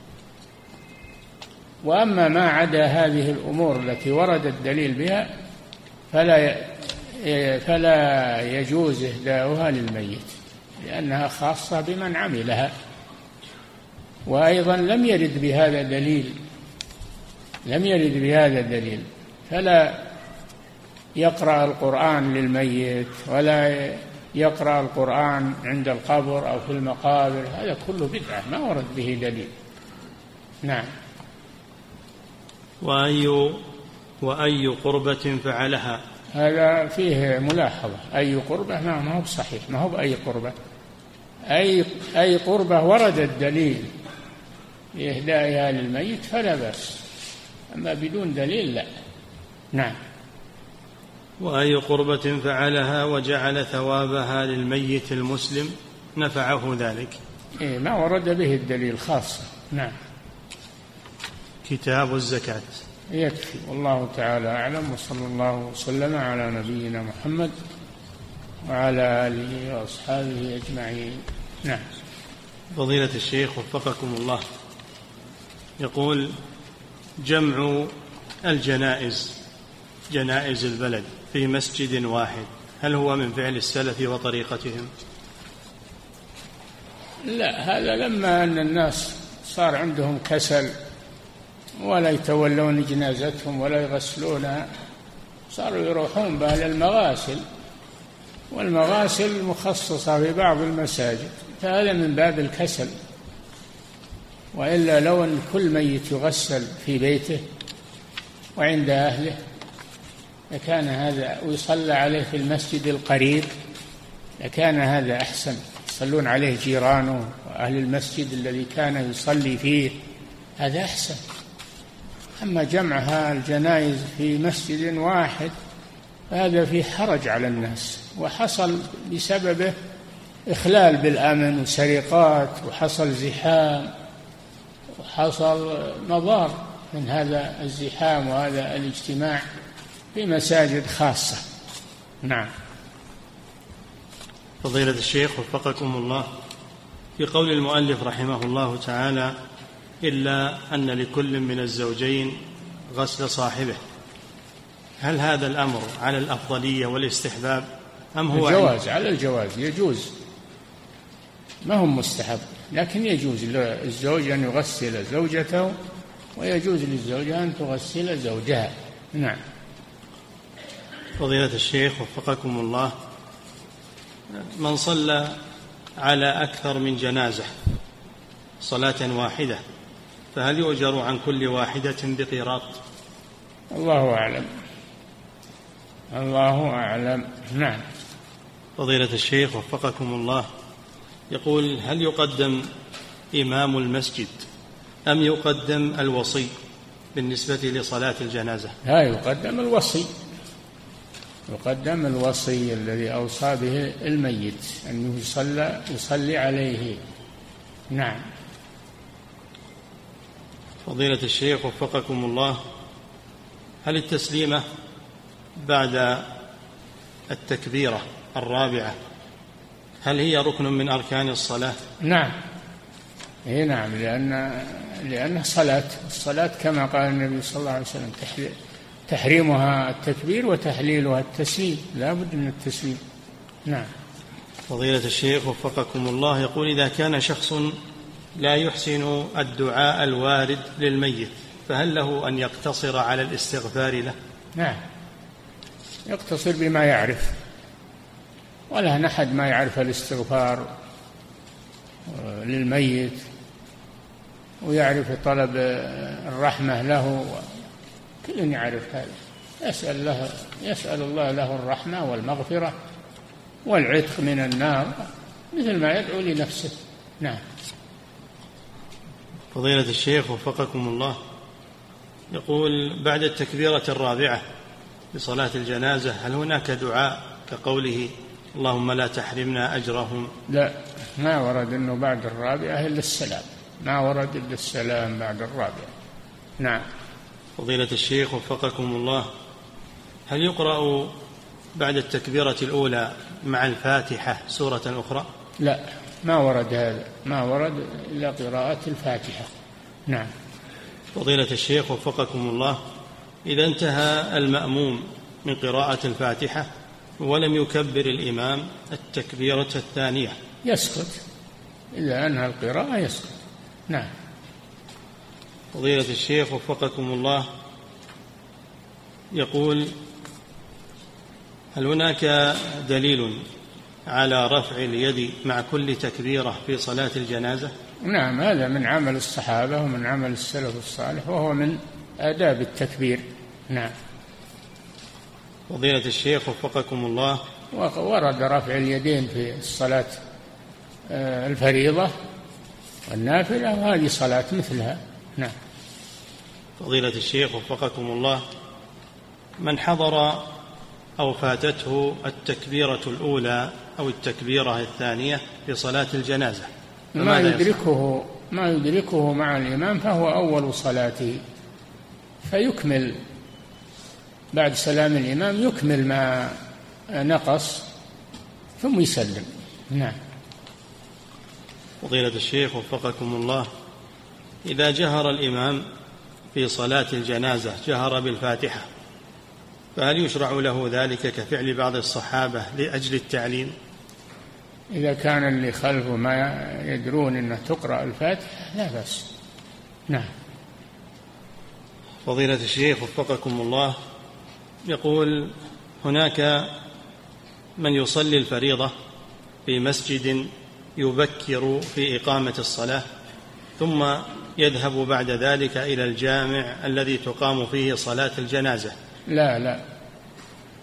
وأما ما عدا هذه الأمور التي ورد الدليل بها فلا فلا يجوز إهداؤها للميت، لأنها خاصة بمن عملها. وأيضا لم يرد بهذا دليل لم يرد بهذا دليل فلا يقرأ القرآن للميت، ولا يقرأ القرآن عند القبر أو في المقابر، هذا كله بدعة ما ورد به دليل. نعم.
وأي وأي قربة فعلها،
هذا فيه ملاحظة. أي قربة ما هو بصحيح، ما هو بأي قربة. أي أي قربة ورد الدليل بإهدائها للميت فلا بأس، أما بدون دليل لا. نعم.
وأي قربة فعلها وجعل ثوابها للميت المسلم نفعه ذلك.
إيه ما ورد به الدليل خاصة. نعم.
كتاب الزكاة.
يكفي، والله تعالى أعلم، وصلى الله وسلم على نبينا محمد وعلى آله وأصحابه أجمعين. نعم.
فضيلة الشيخ وفقكم الله، يقول: جمع الجنائز جنائز البلد في مسجد واحد هل هو من فعل السلف وطريقتهم؟
لا، هذا لما أن الناس صار عندهم كسل ولا يتولون جنازتهم ولا يغسلونها، صاروا يروحون بها للمغاسل، والمغاسل مخصصة في بعض المساجد، فهذا من باب الكسل. وإلا لو أن كل ميت يغسل في بيته وعند أهله لكان هذا ويصلى عليه في المسجد القريب لكان هذا أحسن، يصلون عليه جيرانه وأهل المسجد الذي كان يصلي فيه، هذا أحسن. أما جمعها الجنائز في مسجد واحد هذا فيه حرج على الناس، وحصل بسببه إخلال بالأمن وسرقات، وحصل زحام، وحصل مضار من هذا الزحام وهذا الاجتماع في مساجد خاصة. نعم.
فضيلة الشيخ وفقكم الله، في قول المؤلف رحمه الله تعالى: إلا أن لكل من الزوجين غسل صاحبه، هل هذا الأمر على الأفضلية والاستحباب أم هو
الجواز؟ على الجواز، يجوز، ما هو مستحب، لكن يجوز للزوج أن يغسل زوجته ويجوز للزوجة أن تغسل زوجها. نعم.
فضيلة الشيخ وفقكم الله، من صلى على أكثر من جنازة صلاة واحدة فهل يؤجر عن كل واحدة بقيراط؟
الله أعلم، الله أعلم. نعم.
فضيلة الشيخ وفقكم الله، يقول: هل يقدم إمام المسجد أم يقدم الوصي بالنسبة لصلاة الجنازة؟
لا، يقدم الوصي، يقدم الوصي الذي أوصى به الميت أنه يصلى يصلي عليه. نعم.
فضيلة الشيخ وفقكم الله، هل التسليمة بعد التكبيرة الرابعة هل هي ركن من أركان الصلاة؟
نعم، هي نعم، لأن لأنها صلاة، الصلاة كما قال النبي صلى الله عليه وسلم تحريمها التكبير وتحليلها التسليم، لا بد من التسليم. نعم.
فضيلة الشيخ وفقكم الله، يقول: إذا كان شخص لا يحسن الدعاء الوارد للميت فهل له أن يقتصر على الاستغفار له؟
نعم، يقتصر بما يعرف، ولا نحد ما يعرف الاستغفار للميت ويعرف طلب الرحمة له، كل يعرف هذا، يسأل, له يسأل الله له الرحمة والمغفرة والعتق من النار مثل ما يدعو لنفسه. نعم.
فضيلة الشيخ وفقكم الله، يقول: بعد التكبيرة الرابعة لصلاة الجنازة هل هناك دعاء كقوله اللهم لا تحرمنا أجرهم؟
لا، ما ورد أنه بعد الرابعة إلا السلام، ما ورد إلا السلام بعد الرابعة. نعم.
فضيلة الشيخ وفقكم الله، هل يقرأ بعد التكبيرة الأولى مع الفاتحة سورة أخرى؟
لا، ما ورد هذا، ما ورد إلا قراءة الفاتحة. نعم.
فضيلة الشيخ وفقكم الله، إذا انتهى المأموم من قراءة الفاتحة ولم يكبر الإمام التكبيرة الثانية
يسكت، إذا أنهى القراءة يسكت. نعم.
فضيلة الشيخ وفقكم الله، يقول: هل هناك دليل على رفع اليد مع كل تكبيرة في صلاة الجنازة؟
نعم، هذا من عمل الصحابة ومن عمل السلف الصالح، وهو من آداب التكبير. نعم.
فضيلة الشيخ وفقكم الله،
ورد رفع اليدين في الصلاة الفريضة والنافلة، وهذه صلاة مثلها. نعم.
فضيلة الشيخ وفقكم الله، من حضر أو فاتته التكبيرة الأولى أو التكبيرة الثانية في صلاة الجنازة
ما يدركه ما يدركه مع الإمام فهو أول صلاته، فيكمل بعد سلام الإمام، يكمل ما نقص ثم يسلم. نعم.
فضيلة الشيخ وفقكم الله، إذا جهر الإمام في صلاة الجنازة جهر بالفاتحة فهل يشرع له ذلك كفعل بعض الصحابة لأجل التعليم؟
إذا كان اللي خلفه ما يدرون أنه تقرأ الفاتحة لا بأس. نعم.
فضيلة الشيخ وفقكم الله، يقول: هناك من يصلي الفريضة في مسجد يبكر في إقامة الصلاة ثم يذهب بعد ذلك إلى الجامع الذي تقام فيه صلاة الجنازة.
لا لا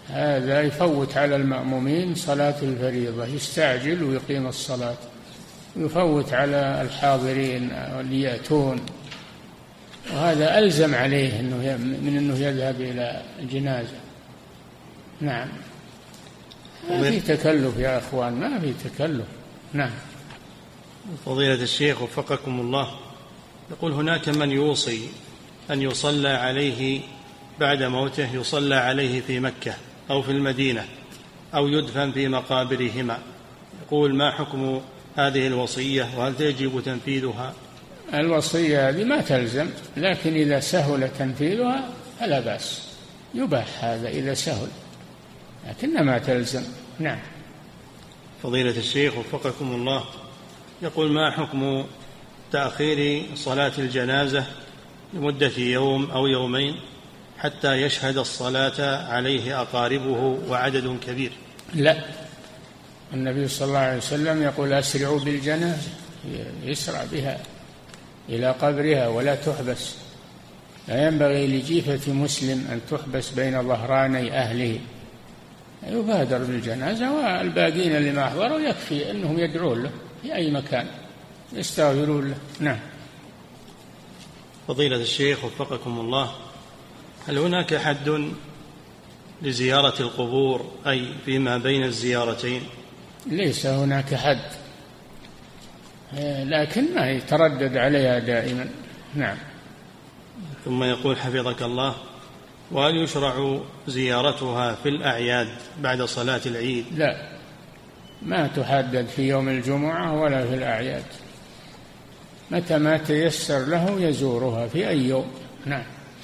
هذا يفوت على المأمومين صلاة الفريضة، يستعجل ويقيم الصلاة، يفوت على الحاضرين اللي يأتون، وهذا ألزم عليه إنه من أنه يذهب إلى الجنازة. نعم، ما في تكلف يا أخوان، ما في تكلف. نعم.
فضيلة الشيخ وفقكم الله، يقول هناك من يوصي أن يصلى عليه بعد موته، يصلى عليه في مكة أو في المدينة أو يدفن في مقابرهما، يقول ما حكم هذه الوصية وهل يجب تنفيذها؟
الوصية هذه ما تلزم، لكن إذا سهل تنفيذها فلا بأس، يباح هذا إذا سهل، لكن ما تلزم. نعم.
فضيلة الشيخ وفقكم الله، يقول ما حكم تأخير صلاة الجنازة لمدة يوم أو يومين حتى يشهد الصلاة عليه أقاربه وعدد كبير؟
لا، النبي صلى الله عليه وسلم يقول أسرعوا بالجنازة، يسرع بها إلى قبرها ولا تحبس، لا ينبغي لجيفة مسلم أن تحبس بين ظهراني أهله، يبادر بالجنازة، والباقين اللي ما أحضروا يكفي أنهم يدعون له في أي مكان، يستغفرون له. نعم.
فضيلة الشيخ وفقكم الله، هل هناك حد لزيارة القبور أي فيما بين الزيارتين؟
ليس هناك حد، لكن ما يتردد عليها دائما. نعم.
ثم يقول حفظك الله، وهل يشرع زيارتها في الأعياد بعد صلاة العيد؟
لا، ما تحدد في يوم الجمعة ولا في الأعياد، متى ما تيسر له يزورها في أي يوم. نعم.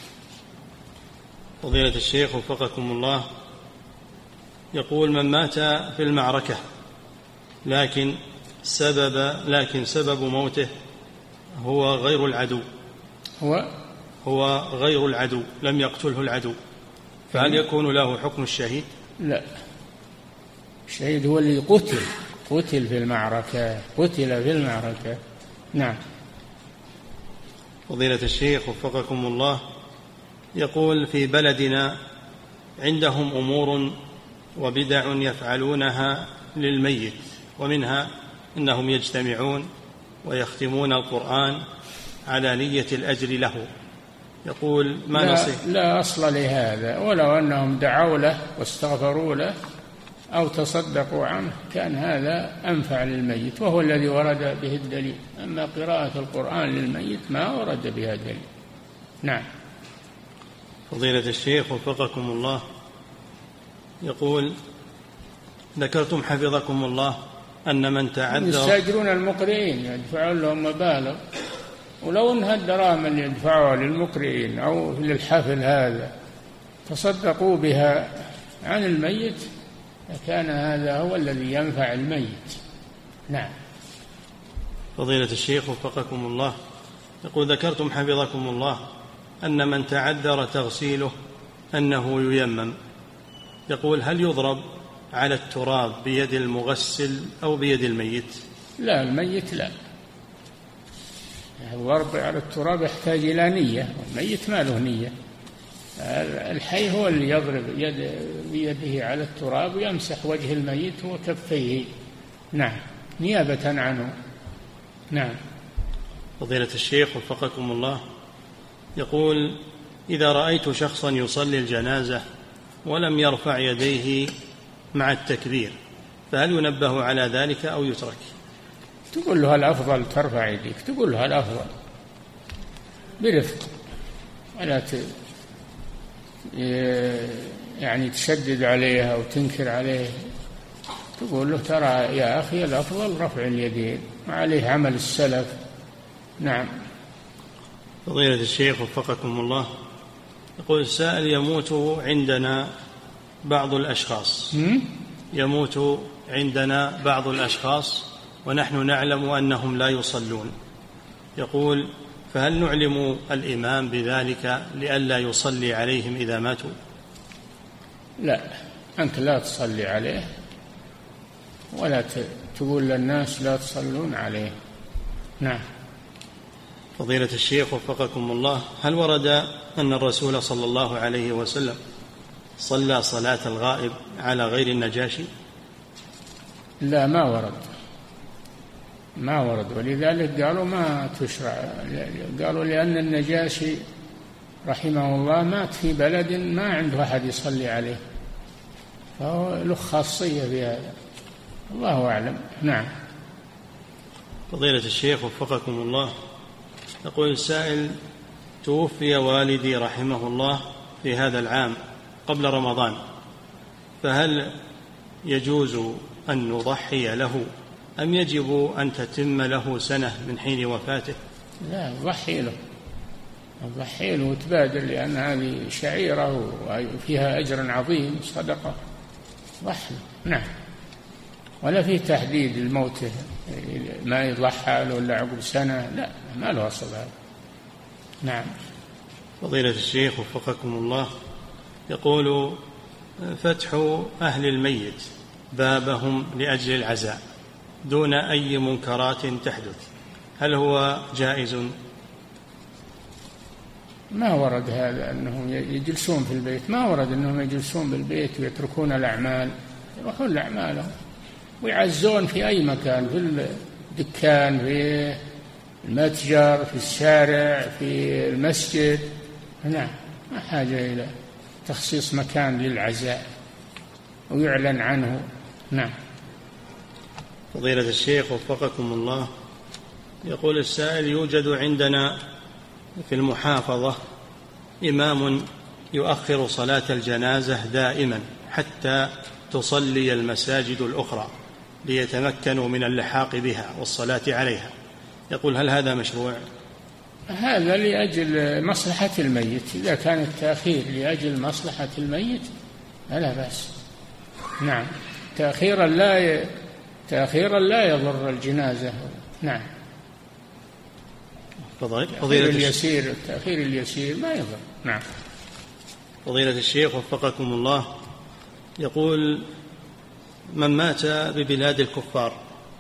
فضيلة الشيخ وفقكم الله، يقول من مات في المعركة لكن سبب لكن سبب موته هو غير العدو،
هو
هو غير العدو، لم يقتله العدو، فهل يكون له حكم الشهيد؟
لا، الشهيد هو اللي قتل قتل في المعركة قتل في المعركة. نعم.
فضيلة الشيخ وفقكم الله، يقول في بلدنا عندهم أمور وبدع يفعلونها للميت، ومنها أنهم يجتمعون ويختمون القرآن على نية الأجر له، يقول ما
لا,
نصيح؟
لا أصل لهذا، ولو أنهم دعوا له واستغفروا له أو تصدقوا عنه كان هذا أنفع للميت، وهو الذي ورد به الدليل، أما قراءة القرآن للميت ما ورد بها دليل. نعم.
فضيلة الشيخ وفقكم الله، يقول ذكرتم حفظكم الله أن من تعذر
يستأجرون المقرئين يدفعون لهم مبالغ، ولو أنها الدراهم اللي يدفعوها للمقرئين أو للحفل هذا تصدقوا بها عن الميت كان هذا هو الذي ينفع الميت. نعم.
فضيلة الشيخ وفقكم الله، يقول ذكرتم حفظكم الله أن من تعذر تغسيله أنه ييمم، يقول هل يضرب على التراب بيد المغسل أو بيد الميت؟
لا، الميت لا، الضرب على التراب يحتاج إلى نية، والميت ما له نية، الحي هو اللي يضرب يد بيده على التراب ويمسح وجه الميت وكفيه. نعم، نيابة عنه. نعم.
فضيلة الشيخ وفقكم الله، يقول إذا رأيت شخصا يصلي الجنازة ولم يرفع يديه مع التكبير فهل ينبه على ذلك أو يترك؟
تقول له الأفضل ترفع يديك، تقول له الأفضل برفق، ولا ت... يعني تشدد عليها وتنكر عليه، تقول له ترى يا أخي الأفضل رفع اليدين، وعليه عمل السلف. نعم.
فضيلة الشيخ وفقكم الله، يقول السائل يموت عندنا بعض الأشخاص يموت عندنا بعض الأشخاص ونحن نعلم أنهم لا يصلون، يقول فهل نعلم الإمام بذلك لئلا يصلي عليهم إذا ماتوا؟
لا، أنت لا تصلي عليه ولا تقول للناس لا تصلون عليه. نعم.
فضيلة الشيخ وفقكم الله، هل ورد أن الرسول صلى الله عليه وسلم صلى صلاة الغائب على غير النجاشي؟
لا، ما ورد ما ورد ولذلك قالوا ما تشرع. قالوا لأن النجاشي رحمه الله مات في بلد ما عنده أحد يصلي عليه، فهو له خاصية بهذا، الله أعلم. نعم.
فضيلة الشيخ وفقكم الله، يقول السائل: توفي والدي رحمه الله في هذا العام قبل رمضان، فهل يجوز أن نضحي له أم يجب أن تتم له سنة من حين وفاته؟
لا، ضحي له ضحي له وتبادر، لأن هذه شعيرة وفيها أجر عظيم، صدقة، ضحي. نعم. ولا في تحديد الموت ما يضحى له إلا عقب سنة، لا، ما له أصل هذا. نعم.
فضيلة الشيخ وفقكم الله، يقول: فتح أهل الميت بابهم لأجل العزاء دون أي منكرات تحدث، هل هو جائز؟
ما ورد هذا أنهم يجلسون في البيت، ما ورد أنهم يجلسون بالبيت ويتركون الأعمال، يروحون لأعمالهم ويعزون في أي مكان، في الدكان، في المتجر، في الشارع، في المسجد. نعم، ما حاجة إلى تخصيص مكان للعزاء ويعلن عنه. نعم.
فضيلة الشيخ وفقكم الله، يقول السائل: يوجد عندنا في المحافظة إمام يؤخر صلاة الجنازة دائما حتى تصلي المساجد الأخرى ليتمكنوا من اللحاق بها والصلاة عليها، يقول: هل هذا مشروع؟
هذا لأجل مصلحة الميت، إذا كان التأخير لأجل مصلحة الميت فلا بأس. نعم، تأخيرا لا ي... تأخيرا لا يضر الجنازة. نعم.
فضيلة
اليسير التأخير اليسير ما يضر. نعم.
فضيلة الشيخ وفقكم الله، يقول: من مات ببلاد الكفار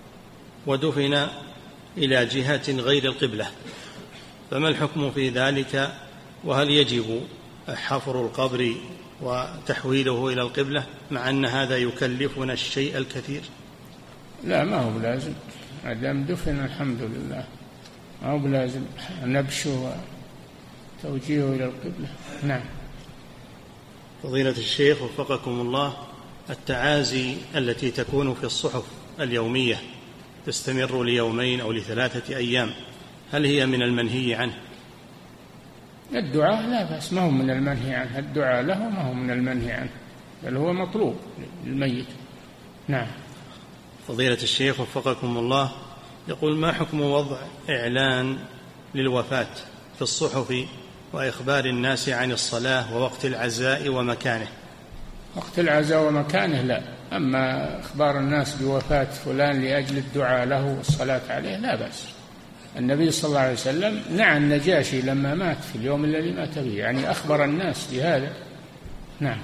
ودفن إلى جهة غير القبلة، فما الحكم في ذلك؟ وهل يجب حفر القبر وتحويله إلى القبلة مع أن هذا يكلفنا الشيء الكثير؟
لا، ما هو لازم، ما دام دفن الحمد لله، ما هو لازم نبشه وتوجيهه إلى القبلة. نعم.
فضيلة الشيخ وفقكم الله، التعازي التي تكون في الصحف اليومية تستمر ليومين أو لثلاثة أيام، هل هي من المنهي عنه؟
الدعاء لا بأس، ما هو من المنهي عنه، الدعاء له ما هو من المنهي عنه، بل هو مطلوب للميت. نعم.
فضيلة الشيخ وفقكم الله، يقول: ما حكم وضع إعلان للوفاة في الصحف وإخبار الناس عن الصلاة ووقت العزاء ومكانه؟
وقت العزاء ومكانه لا، أما إخبار الناس بوفاة فلان لأجل الدعاء له والصلاة عليه لا بأس. النبي صلى الله عليه وسلم نعى النجاشي لما مات في اليوم الذي مات فيه، يعني أخبر الناس بهذا. نعم.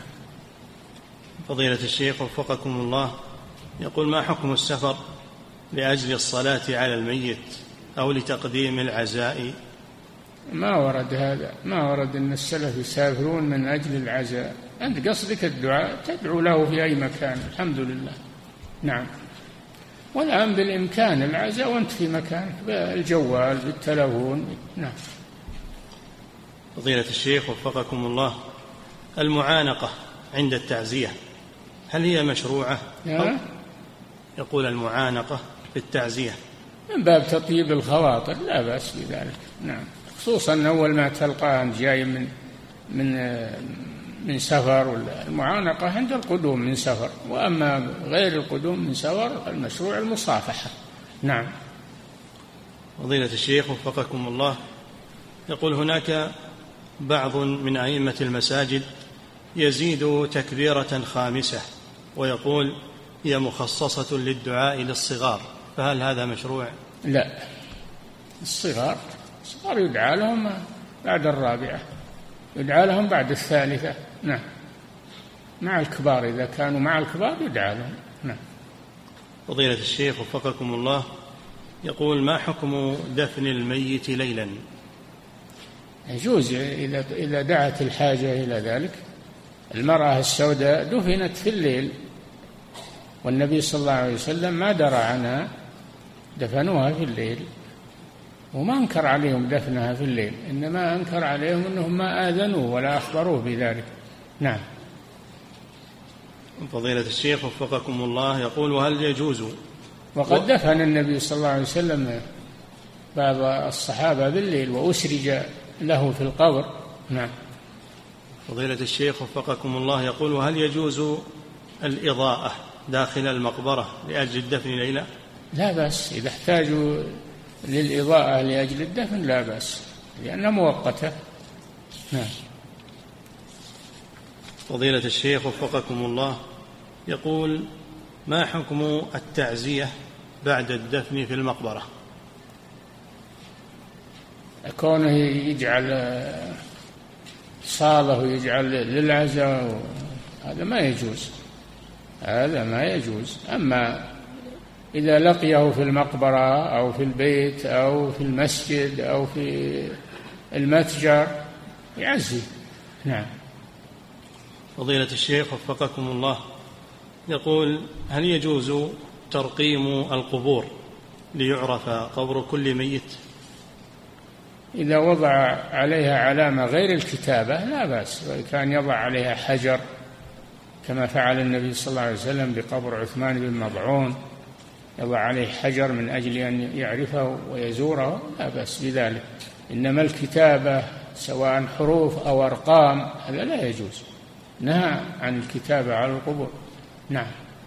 فضيلة الشيخ وفقكم الله، يقول: ما حكم السفر لأجل الصلاة على الميت أو لتقديم العزاء؟
ما ورد هذا، ما ورد أن السلف يسافرون من أجل العزاء. أنت قصدك الدعاء، تدعو له في أي مكان، الحمد لله. نعم. والآن بالإمكان العزاء وأنت في مكانك، بالجوال، بالتلفون. نعم.
فضيلة الشيخ وفقكم الله، المعانقة عند التعزية هل هي مشروعة؟ يقول: المعانقة في التعزية
من باب تطيب الخواطر، لا بأس بذلك. نعم. خصوصا أول ما تلقاه أنت جاي من من من سفر، المعانقة عند القدوم من سفر، وأما غير القدوم من سفر المشروع المصافحة. نعم.
فضيلة الشيخ وفقكم الله، يقول: هناك بعض من أئمة المساجد يزيد تكبيرة خامسة ويقول: هي مخصصة للدعاء للصغار، فهل هذا مشروع؟
لا، الصغار الصغار يدعى لهم بعد الرابعة، يدعى لهم بعد الثالثة. نعم. مع الكبار إذا كانوا مع الكبار يدعى لهم. نعم.
فضيلة الشيخ وفقكم الله، يقول: ما حكم دفن الميت ليلا؟
يجوز إذا إذا دعت الحاجة إلى ذلك، المرأة السوداء دفنت في الليل، والنبي صلى الله عليه وسلم ما درى عنها، دفنوها في الليل، وما أنكر عليهم دفنها في الليل، إنما أنكر عليهم أنهم ما آذنوه ولا أخبروه بذلك. نعم.
فضيلة الشيخ وفقكم الله يقول: وهل يجوز؟
وقد دفن النبي صلى الله عليه وسلم بعض الصحابة بالليل وأسرج له في القبر. نعم.
فضيلة الشيخ وفقكم الله يقول: وهل يجوز الإضاءة داخل المقبرة لأجل الدفن ليلة؟
لا بأس، إذا احتاجوا للإضاءة لأجل الدفن لا بأس، لأنها مؤقتة. نعم.
فضيلة الشيخ وفقكم الله يقول: ما حكم التعزية بعد الدفن في المقبرة؟
كونه يجعل صالة ويجعل للعزاء هذا ما يجوز، هذا ما يجوز. أما إذا لقيه في المقبرة أو في البيت أو في المسجد أو في المتجر يعزي. نعم.
فضيلة الشيخ وفقكم الله يقول: هل يجوز ترقيم القبور ليعرف قبر كل ميت؟
إذا وضع عليها علامة غير الكتابة لا بأس، وكان يضع عليها حجر كما فعل النبي صلى الله عليه وسلم بقبر عثمان بن مضعون، يضع عليه حجر من أجل أن يعرفه ويزوره، لا بأس بذلك. إنما الكتابة سواء حروف أو أرقام هذا لا يجوز، نهى عن الكتابة على القبور. نعم.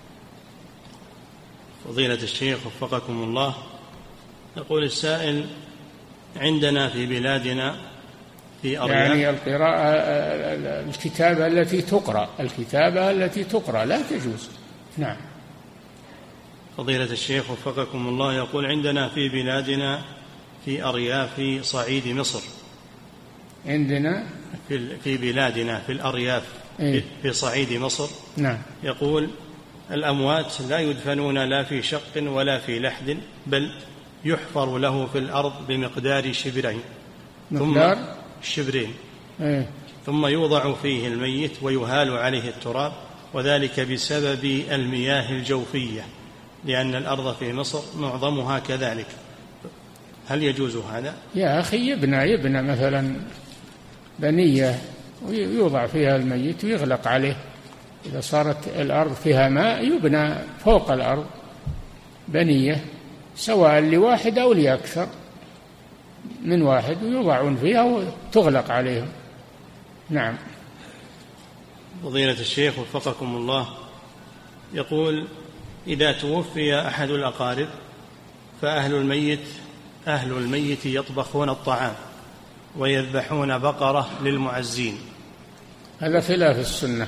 فضيلة الشيخ وفقكم الله يقول السائل: عندنا في بلادنا في أرياف،
يعني القراءة الكتابة التي تقرأ، الكتابة التي تقرأ لا تجوز. نعم.
فضيلة الشيخ وفقكم الله يقول: عندنا في بلادنا في أرياف صعيد مصر،
عندنا
في في بلادنا في الأرياف
إيه؟
في صعيد مصر.
نعم.
يقول: الأموات لا يدفنون لا في شق ولا في لحد، بل يحفر له في الأرض بمقدار شبرين،
مقدار
ثم شبرين
إيه؟
ثم يوضع فيه الميت ويهال عليه التراب، وذلك بسبب المياه الجوفية، لأن الأرض في مصر معظمها كذلك. هل يجوز هذا؟
يا أخي يبنى يبنى مثلا بنية ويوضع فيها الميت ويغلق عليه، إذا صارت الأرض فيها ماء يبنى فوق الأرض بنية سواء لواحد أو لأكثر من واحد، ويوضعون فيها وتغلق عليهم. نعم.
فضيلة الشيخ وفقكم الله يقول: إذا توفي أحد الأقارب فأهل الميت أهل الميت يطبخون الطعام ويذبحون بقرة للمعزين.
هذا خلاف السنة،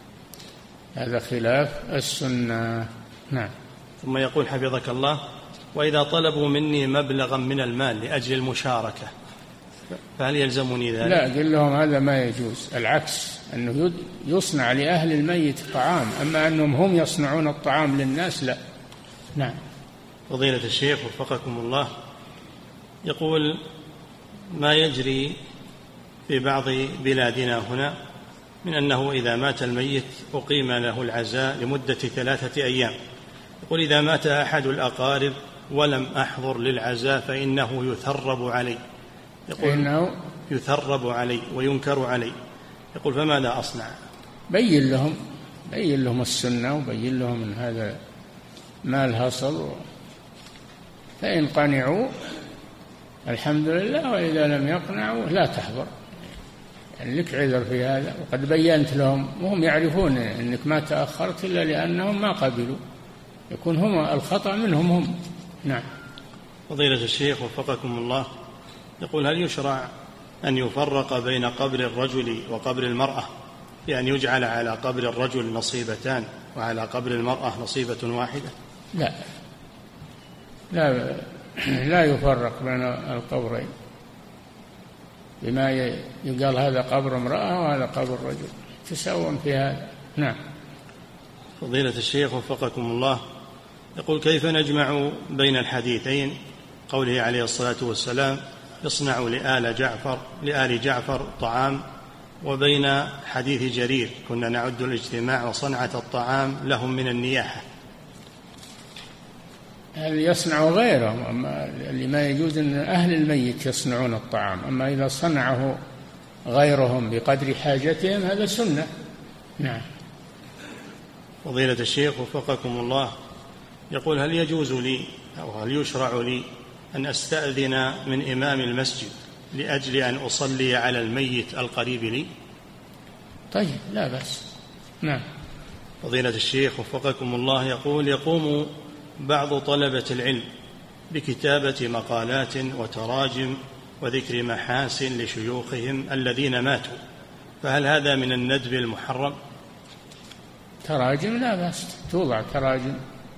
هذا خلاف السنة. نعم.
ثم يقول حفظك الله: وإذا طلبوا مني مبلغا من المال لأجل المشاركة فهل يلزمني ذلك؟
لا، قل لهم هذا ما يجوز، العكس، أنه يصنع لأهل الميت طعام، أما أنهم هم يصنعون الطعام للناس لا. نعم.
فضيلة الشيخ وفقكم الله يقول: ما يجري في بعض بلادنا هنا من أنه إذا مات الميت أقيم له العزاء لمدة ثلاثة أيام، يقول: إذا مات أحد الأقارب ولم أحضر للعزاء فإنه يثرب علي، يقول
إنه
يثرب علي وينكر علي، يقول: فماذا أصنع؟
بين لهم بين لهم السنة وبين لهم أن هذا ما الهصل، فإن قنعوا الحمد لله، وإذا لم يقنعوا لا تحضر، يعني لك عذر في هذا، وقد بينت لهم وهم يعرفون أنك ما تأخرت إلا لأنهم ما قبلوا، يكون هم الخطأ منهم هم. نعم.
فضيلة الشيخ وفقكم الله يقول: هل يشرع أن يفرق بين قبر الرجل وقبر المرأة، بأن يجعل على قبر الرجل نصيبتان وعلى قبر المرأة نصيبة واحدة؟
لا لا لا يفرق بين القبرين، بما يقال هذا قبر امرأة وهذا قبر رجل، تساوون في هذا. نعم.
فضيلة الشيخ وفقكم الله يقول: كيف نجمع بين الحديثين، قوله عليه الصلاة والسلام: يصنع لآل جعفر لآل جعفر طعام وبين حديث جرير كنا نعد الاجتماع وصنعة الطعام لهم من النياحة.
هل يصنع غيرهم؟ أما اللي ما يجوز أن أهل الميت يصنعون الطعام، أما إذا صنعه غيرهم بقدر حاجتهم هذا سنة. نعم.
فضيلة الشيخ وفقكم الله، يقول هل يجوز لي أو هل يشرع لي أن أستأذن من إمام المسجد لأجل أن أصلي على الميت القريب لي؟
طيب لا بأس. نعم.
فضيلة الشيخ وفقكم الله، يقول يقوم بعض طلبة العلم بكتابة مقالات وتراجم وذكر محاسن لشيوخهم الذين ماتوا، فهل هذا من الندب المحرم؟
تراجم لا بأس، توضع تراجم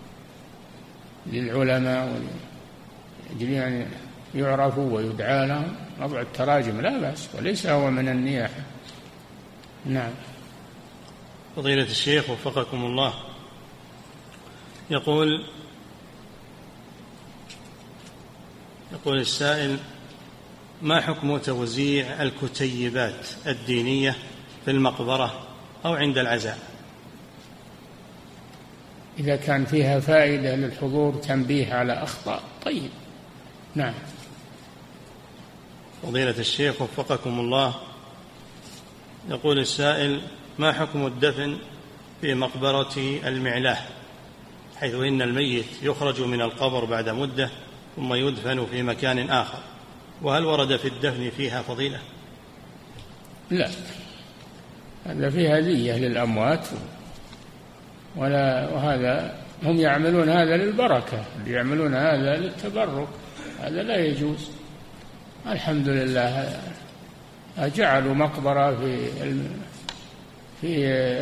للعلماء يعني يعرفوا ويدعى لهم، وضع التراجم لا بأس، وليس هو من النياحة. نعم.
فضيلة الشيخ وفقكم الله، يقول يقول السائل ما حكم توزيع الكتيبات الدينية في المقبرة أو عند العزاء؟
إذا كان فيها فائدة للحضور، تنبيه على أخطاء، طيب. نعم.
فضيلة الشيخ وفقكم الله، يقول السائل ما حكم الدفن في مقبرة المعلاه، حيث إن الميت يخرج من القبر بعد مدة ثم يدفن في مكان آخر، وهل ورد في الدفن فيها فضيلة؟
لا، هذا فيها هدية للأموات، ولا وهذا هم يعملون هذا للبركة، يعملون هذا للتبرك، هذا لا يجوز. الحمد لله جعلوا مقبرة في في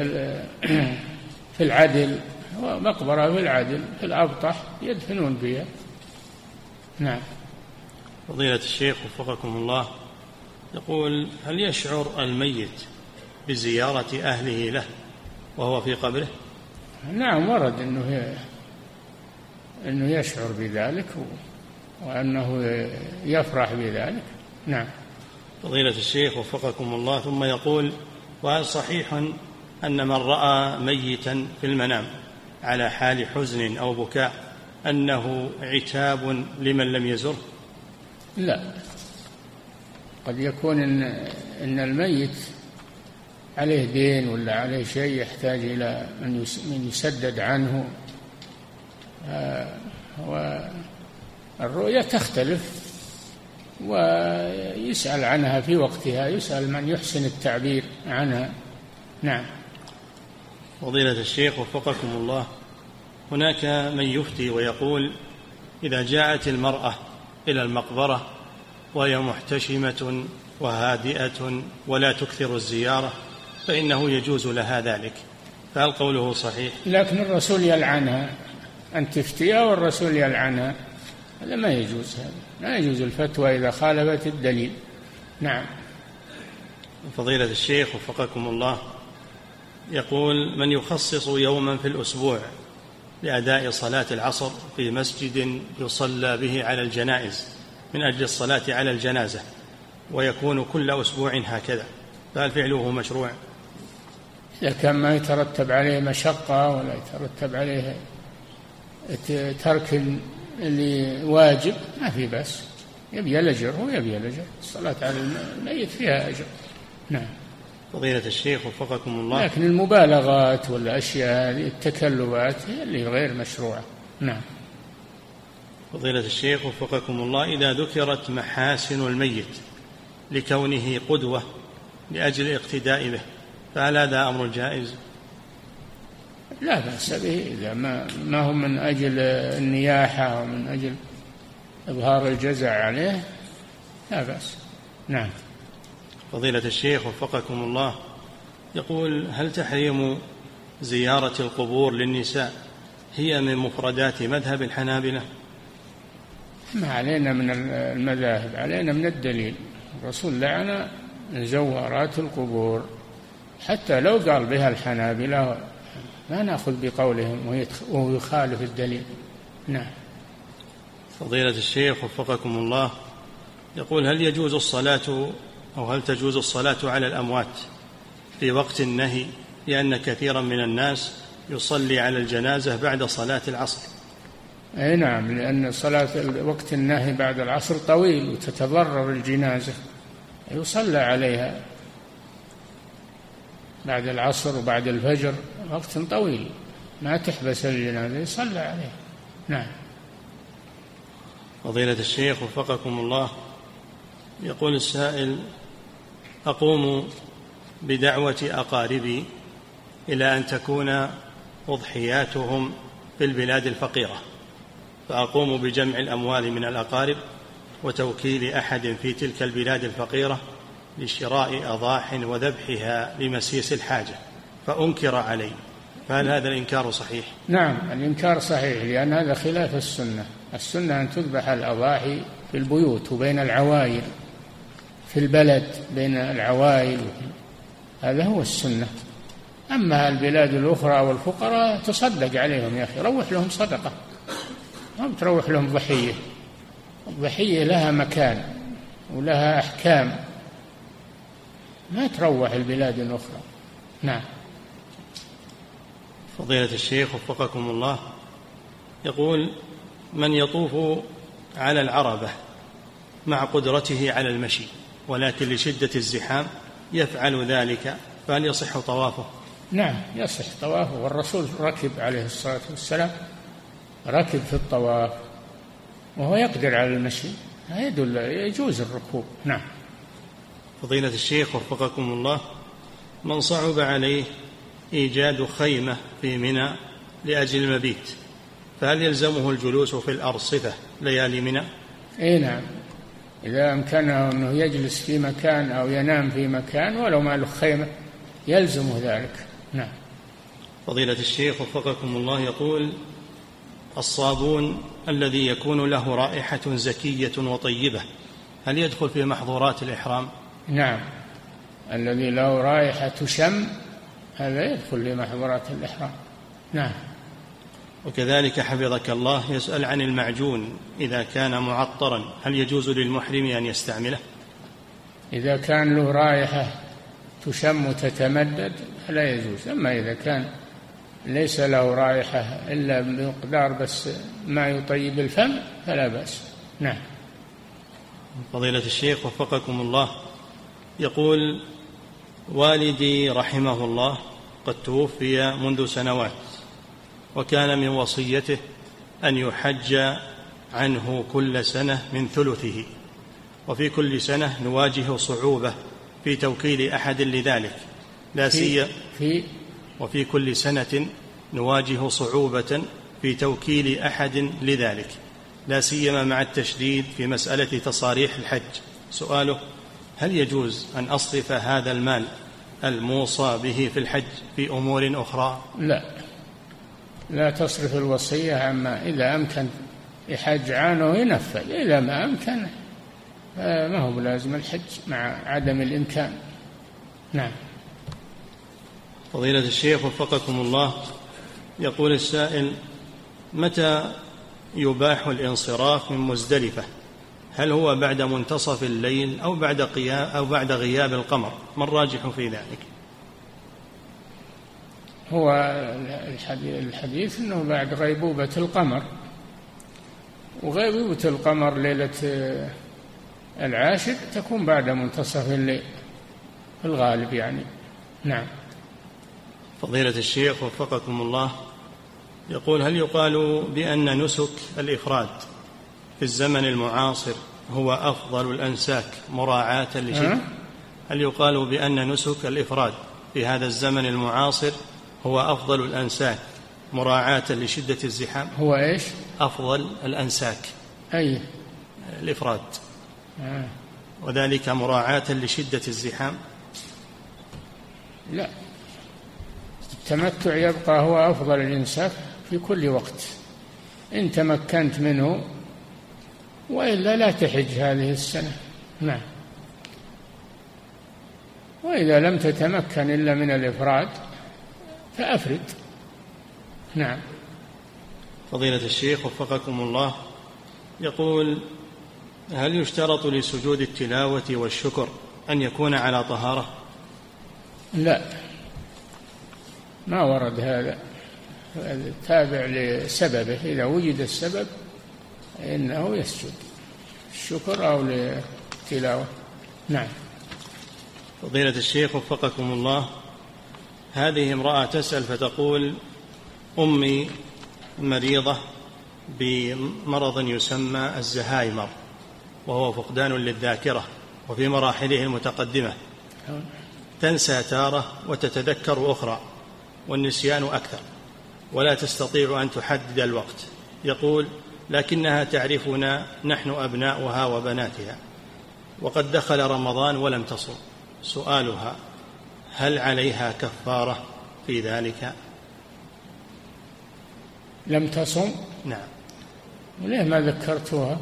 في العدل، ومقبرة في العدل في الأبطح يدفنون فيها. نعم.
فضيلة الشيخ وفقكم الله، يقول هل يشعر الميت بزيارة أهله له وهو في قبره؟
نعم، ورد أنه أنه يشعر بذلك وأنه يفرح بذلك. نعم.
فضيلة الشيخ وفقكم الله، ثم يقول وهل صحيح أن من رأى ميتا في المنام على حال حزن أو بكاء أنه عتاب لمن لم يزره؟
لا، قد يكون إن, إن الميت عليه دين ولا عليه شيء يحتاج إلى من يسدد عنه، والرؤيا تختلف ويسأل عنها في وقتها، يسأل من يحسن التعبير عنها. نعم.
فضيلة الشيخ وفقكم الله، هناك من يفتي ويقول إذا جاءت المرأة إلى المقبرة وهي محتشمة وهادئة ولا تكثر الزيارة فإنه يجوز لها ذلك، فهل قوله صحيح؟
لكن الرسول يلعنها، أن تفتيها والرسول يلعنها، هذا ما يجوز، هذا لا يجوز الفتوى إذا خالفت الدليل. نعم.
فضيلة الشيخ وفقكم الله، يقول من يخصص يوما في الأسبوع لأداء صلاة العصر في مسجد يصلى به على الجنائز من أجل الصلاة على الجنازة ويكون كل أسبوع هكذا، فهل فعله مشروع؟
إذا كان ما يترتب عليه مشقة ولا يترتب عليه ترك اللي واجب ما في بس، يبي الأجر، هو يبي الأجر، الصلاة على الميت فيها أجر. نعم.
فضيلة الشيخ وفقكم الله،
لكن المبالغات والأشياء هذه التكلفات هي اللي غير مشروعة. نعم.
فضيلة الشيخ وفقكم الله، إذا ذكرت محاسن الميت لكونه قدوة لأجل الاقتداء به فهل هذا أمر جائز؟
لا بأس به إذا ما, ما هو من أجل النياحة ومن أجل إظهار الجزع عليه لا بأس. نعم.
فضيلة الشيخ وفقكم الله، يقول هل تحريم زيارة القبور للنساء هي من مفردات مذهب الحنابلة؟
ما علينا من المذاهب، علينا من الدليل. الرسول لعن زوارات القبور، حتى لو قال بها الحنابلة ما نأخذ بقولهم وهو يخالف الدليل. نعم.
فضيلة الشيخ وفقكم الله، يقول هل يجوز الصلاة أو هل تجوز الصلاة على الأموات في وقت النهي، لأن كثيرا من الناس يصلي على الجنازة بعد صلاة العصر؟
أي نعم، لأن صلاة وقت النهي بعد العصر طويل وتتضرر الجنازة، يصلى عليها بعد العصر وبعد الفجر، وقت طويل ما تحبس الجنازة، يصلى عليها. نعم.
فضيلة الشيخ وفقكم الله، يقول السائل: أقوم بدعوة أقاربي إلى أن تكون أضحياتهم في البلاد الفقيرة، فأقوم بجمع الأموال من الأقارب وتوكيل أحد في تلك البلاد الفقيرة لشراء أضاح وذبحها لمسيس الحاجة، فأنكر علي، فهل هذا الإنكار صحيح؟
نعم، الإنكار صحيح، لأن هذا خلاف السنة. السنة أن تذبح الأضاحي في البيوت وبين العوائل، في البلد بين العوائل، هذا هو السنة. أما البلاد الأخرى والفقراء تصدق عليهم يا أخي، روح لهم صدقة، ما تروح لهم ضحية. الضحية لها مكان ولها أحكام، ما تروح البلاد الأخرى. نعم.
فضيلة الشيخ وفقكم الله، يقول: من يطوف على العربة مع قدرته على المشي ولكن لشدة الزحام يفعل ذلك، فهل يصح طوافه؟
نعم يصح طوافه، والرسول ركب عليه الصلاة والسلام، ركب في الطواف وهو يقدر على المشي، يدل يجوز الركوب. نعم.
فضيلة الشيخ وفقكم الله، من صعب عليه إيجاد خيمة في منى لأجل المبيت، فهل يلزمه الجلوس في الأرصفة ليالي منى؟
إيه نعم، إذا أمكنه أنه يجلس في مكان أو ينام في مكان ولو ما له خيمة يلزمه ذلك. نعم.
فضيلة الشيخ وفقكم الله، يقول: الصابون الذي يكون له رائحة زكية وطيبة هل يدخل في محظورات الإحرام؟
نعم، الذي له رائحة شم هذا يدخل لمحظورات الإحرام. نعم.
وكذلك حفظك الله يسأل عن المعجون إذا كان معطرا، هل يجوز للمحرم أن يستعمله؟
إذا كان له رائحة تشم وتتمدد فلا يجوز، أما إذا كان ليس له رائحة إلا بمقدار بس ما يطيب الفم فلا بأس. نعم.
فضيلة الشيخ وفقكم الله، يقول: والدي رحمه الله قد توفي منذ سنوات، وكان من وصيته أن يحج عنه كل سنة من ثلثه، وفي كل سنة نواجه صعوبة في توكيل أحد لذلك، لا سيما في وفي كل سنة نواجه صعوبة في توكيل أحد لذلك، لا سيما مع التشديد في مسألة تصاريح الحج. سؤاله: هل يجوز أن أصرف هذا المال الموصى به في الحج في أمور أخرى؟
لا، لا تصرف الوصية عما إذا أمكن يحج عنه ينفذ، إذا ما أمكن ما هو لازم الحج مع عدم الإمكان. نعم.
فضيلة الشيخ وفقكم الله، يقول السائل: متى يباح الانصراف من مزدلفة؟ هل هو بعد منتصف الليل أو بعد قيام أو بعد غياب القمر؟ ما الراجح في ذلك؟
هو الحديث أنه بعد غيبوبة القمر، وغيبوبة القمر ليلة العاشر تكون بعد منتصف الليل في الغالب يعني. نعم.
فضيلة الشيخ وفقكم الله، يقول: هل يقال بأن نسك الإفراد في الزمن المعاصر هو أفضل الأنساك مراعاة لشدة؟ هل يقال بأن نسك الإفراد في هذا الزمن المعاصر هو أفضل الأنساك مراعاة لشدة الزحام؟
هو إيش؟
أفضل الأنساك
أي
الإفراد،
آه.
وذلك مراعاة لشدة الزحام؟
لا، التمتع يبقى هو أفضل الإنساك في كل وقت إن تمكنت منه، وإلا لا تحج هذه السنة. نعم. وإذا لم تتمكن إلا من الإفراد فأفرد. نعم.
فضيلة الشيخ وفقكم الله، يقول: هل يشترط لسجود التلاوة والشكر أن يكون على طهارة؟
لا، ما ورد هذا، تابع لسببه، إذا وجد السبب إنه يسجد الشكر أو للتلاوة. نعم.
فضيلة الشيخ وفقكم الله، هذه امرأة تسأل فتقول: أمي مريضة بمرض يسمى الزهايمر، وهو فقدان للذاكرة وفي مراحله المتقدمة، تنسى تارة وتتذكر أخرى، والنسيان أكثر، ولا تستطيع أن تحدد الوقت. يقول: لكنها تعرفنا نحن أبناؤها وبناتها، وقد دخل رمضان ولم تصم. سؤالها: هل عليها كفارة في ذلك؟
لم تصم؟
نعم.
وليه ما ذكرتها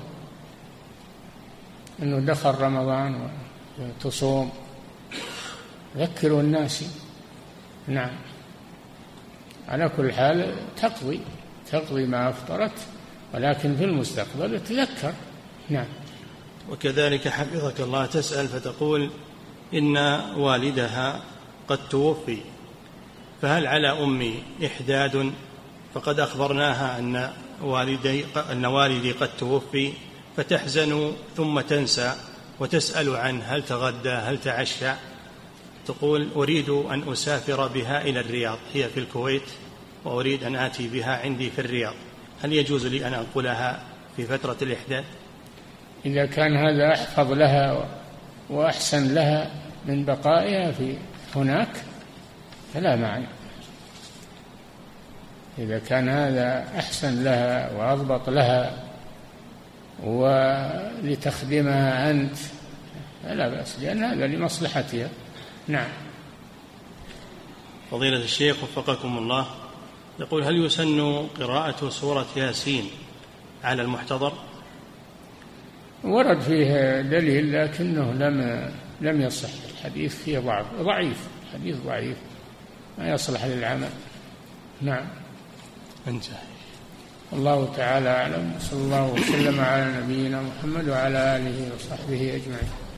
أنه دخل رمضان وتصوم؟ ذكروا الناس. نعم. على كل حال تقضي تقضي ما أفطرت، ولكن في المستقبل تذكر. نعم.
وكذلك حفظك الله تسأل فتقول: إن والدها قد توفي، فهل على أمي إحداد؟ فقد أخبرناها أن والدي أن والدي قد توفي، فتحزن ثم تنسى وتسأل عنه: هل تغدى؟ هل تعشى؟ تقول: أريد أن أسافر بها إلى الرياض، هي في الكويت، وأريد أن آتي بها عندي في الرياض، هل يجوز لي أن أنقلها في فترة الإحداث؟
إذا كان هذا أحفظ لها وأحسن لها من بقائها في هناك فلا معنى. إذا كان هذا أحسن لها وأضبط لها ولتخدمها أنت فلا بأس، لأن هذا لمصلحتها. نعم.
فضيلة الشيخ وفقكم الله، يقول: هل يسن قراءة سورة ياسين على المحتضر؟
ورد فيه دليل لكنه لم لم يصح، الحديث فيه ضعف ضعيف حديث ضعيف ما يصلح للعمل. نعم.
انتهى.
الله تعالى أعلم، صلى الله وسلم على نبينا محمد وعلى آله وصحبه أجمعين.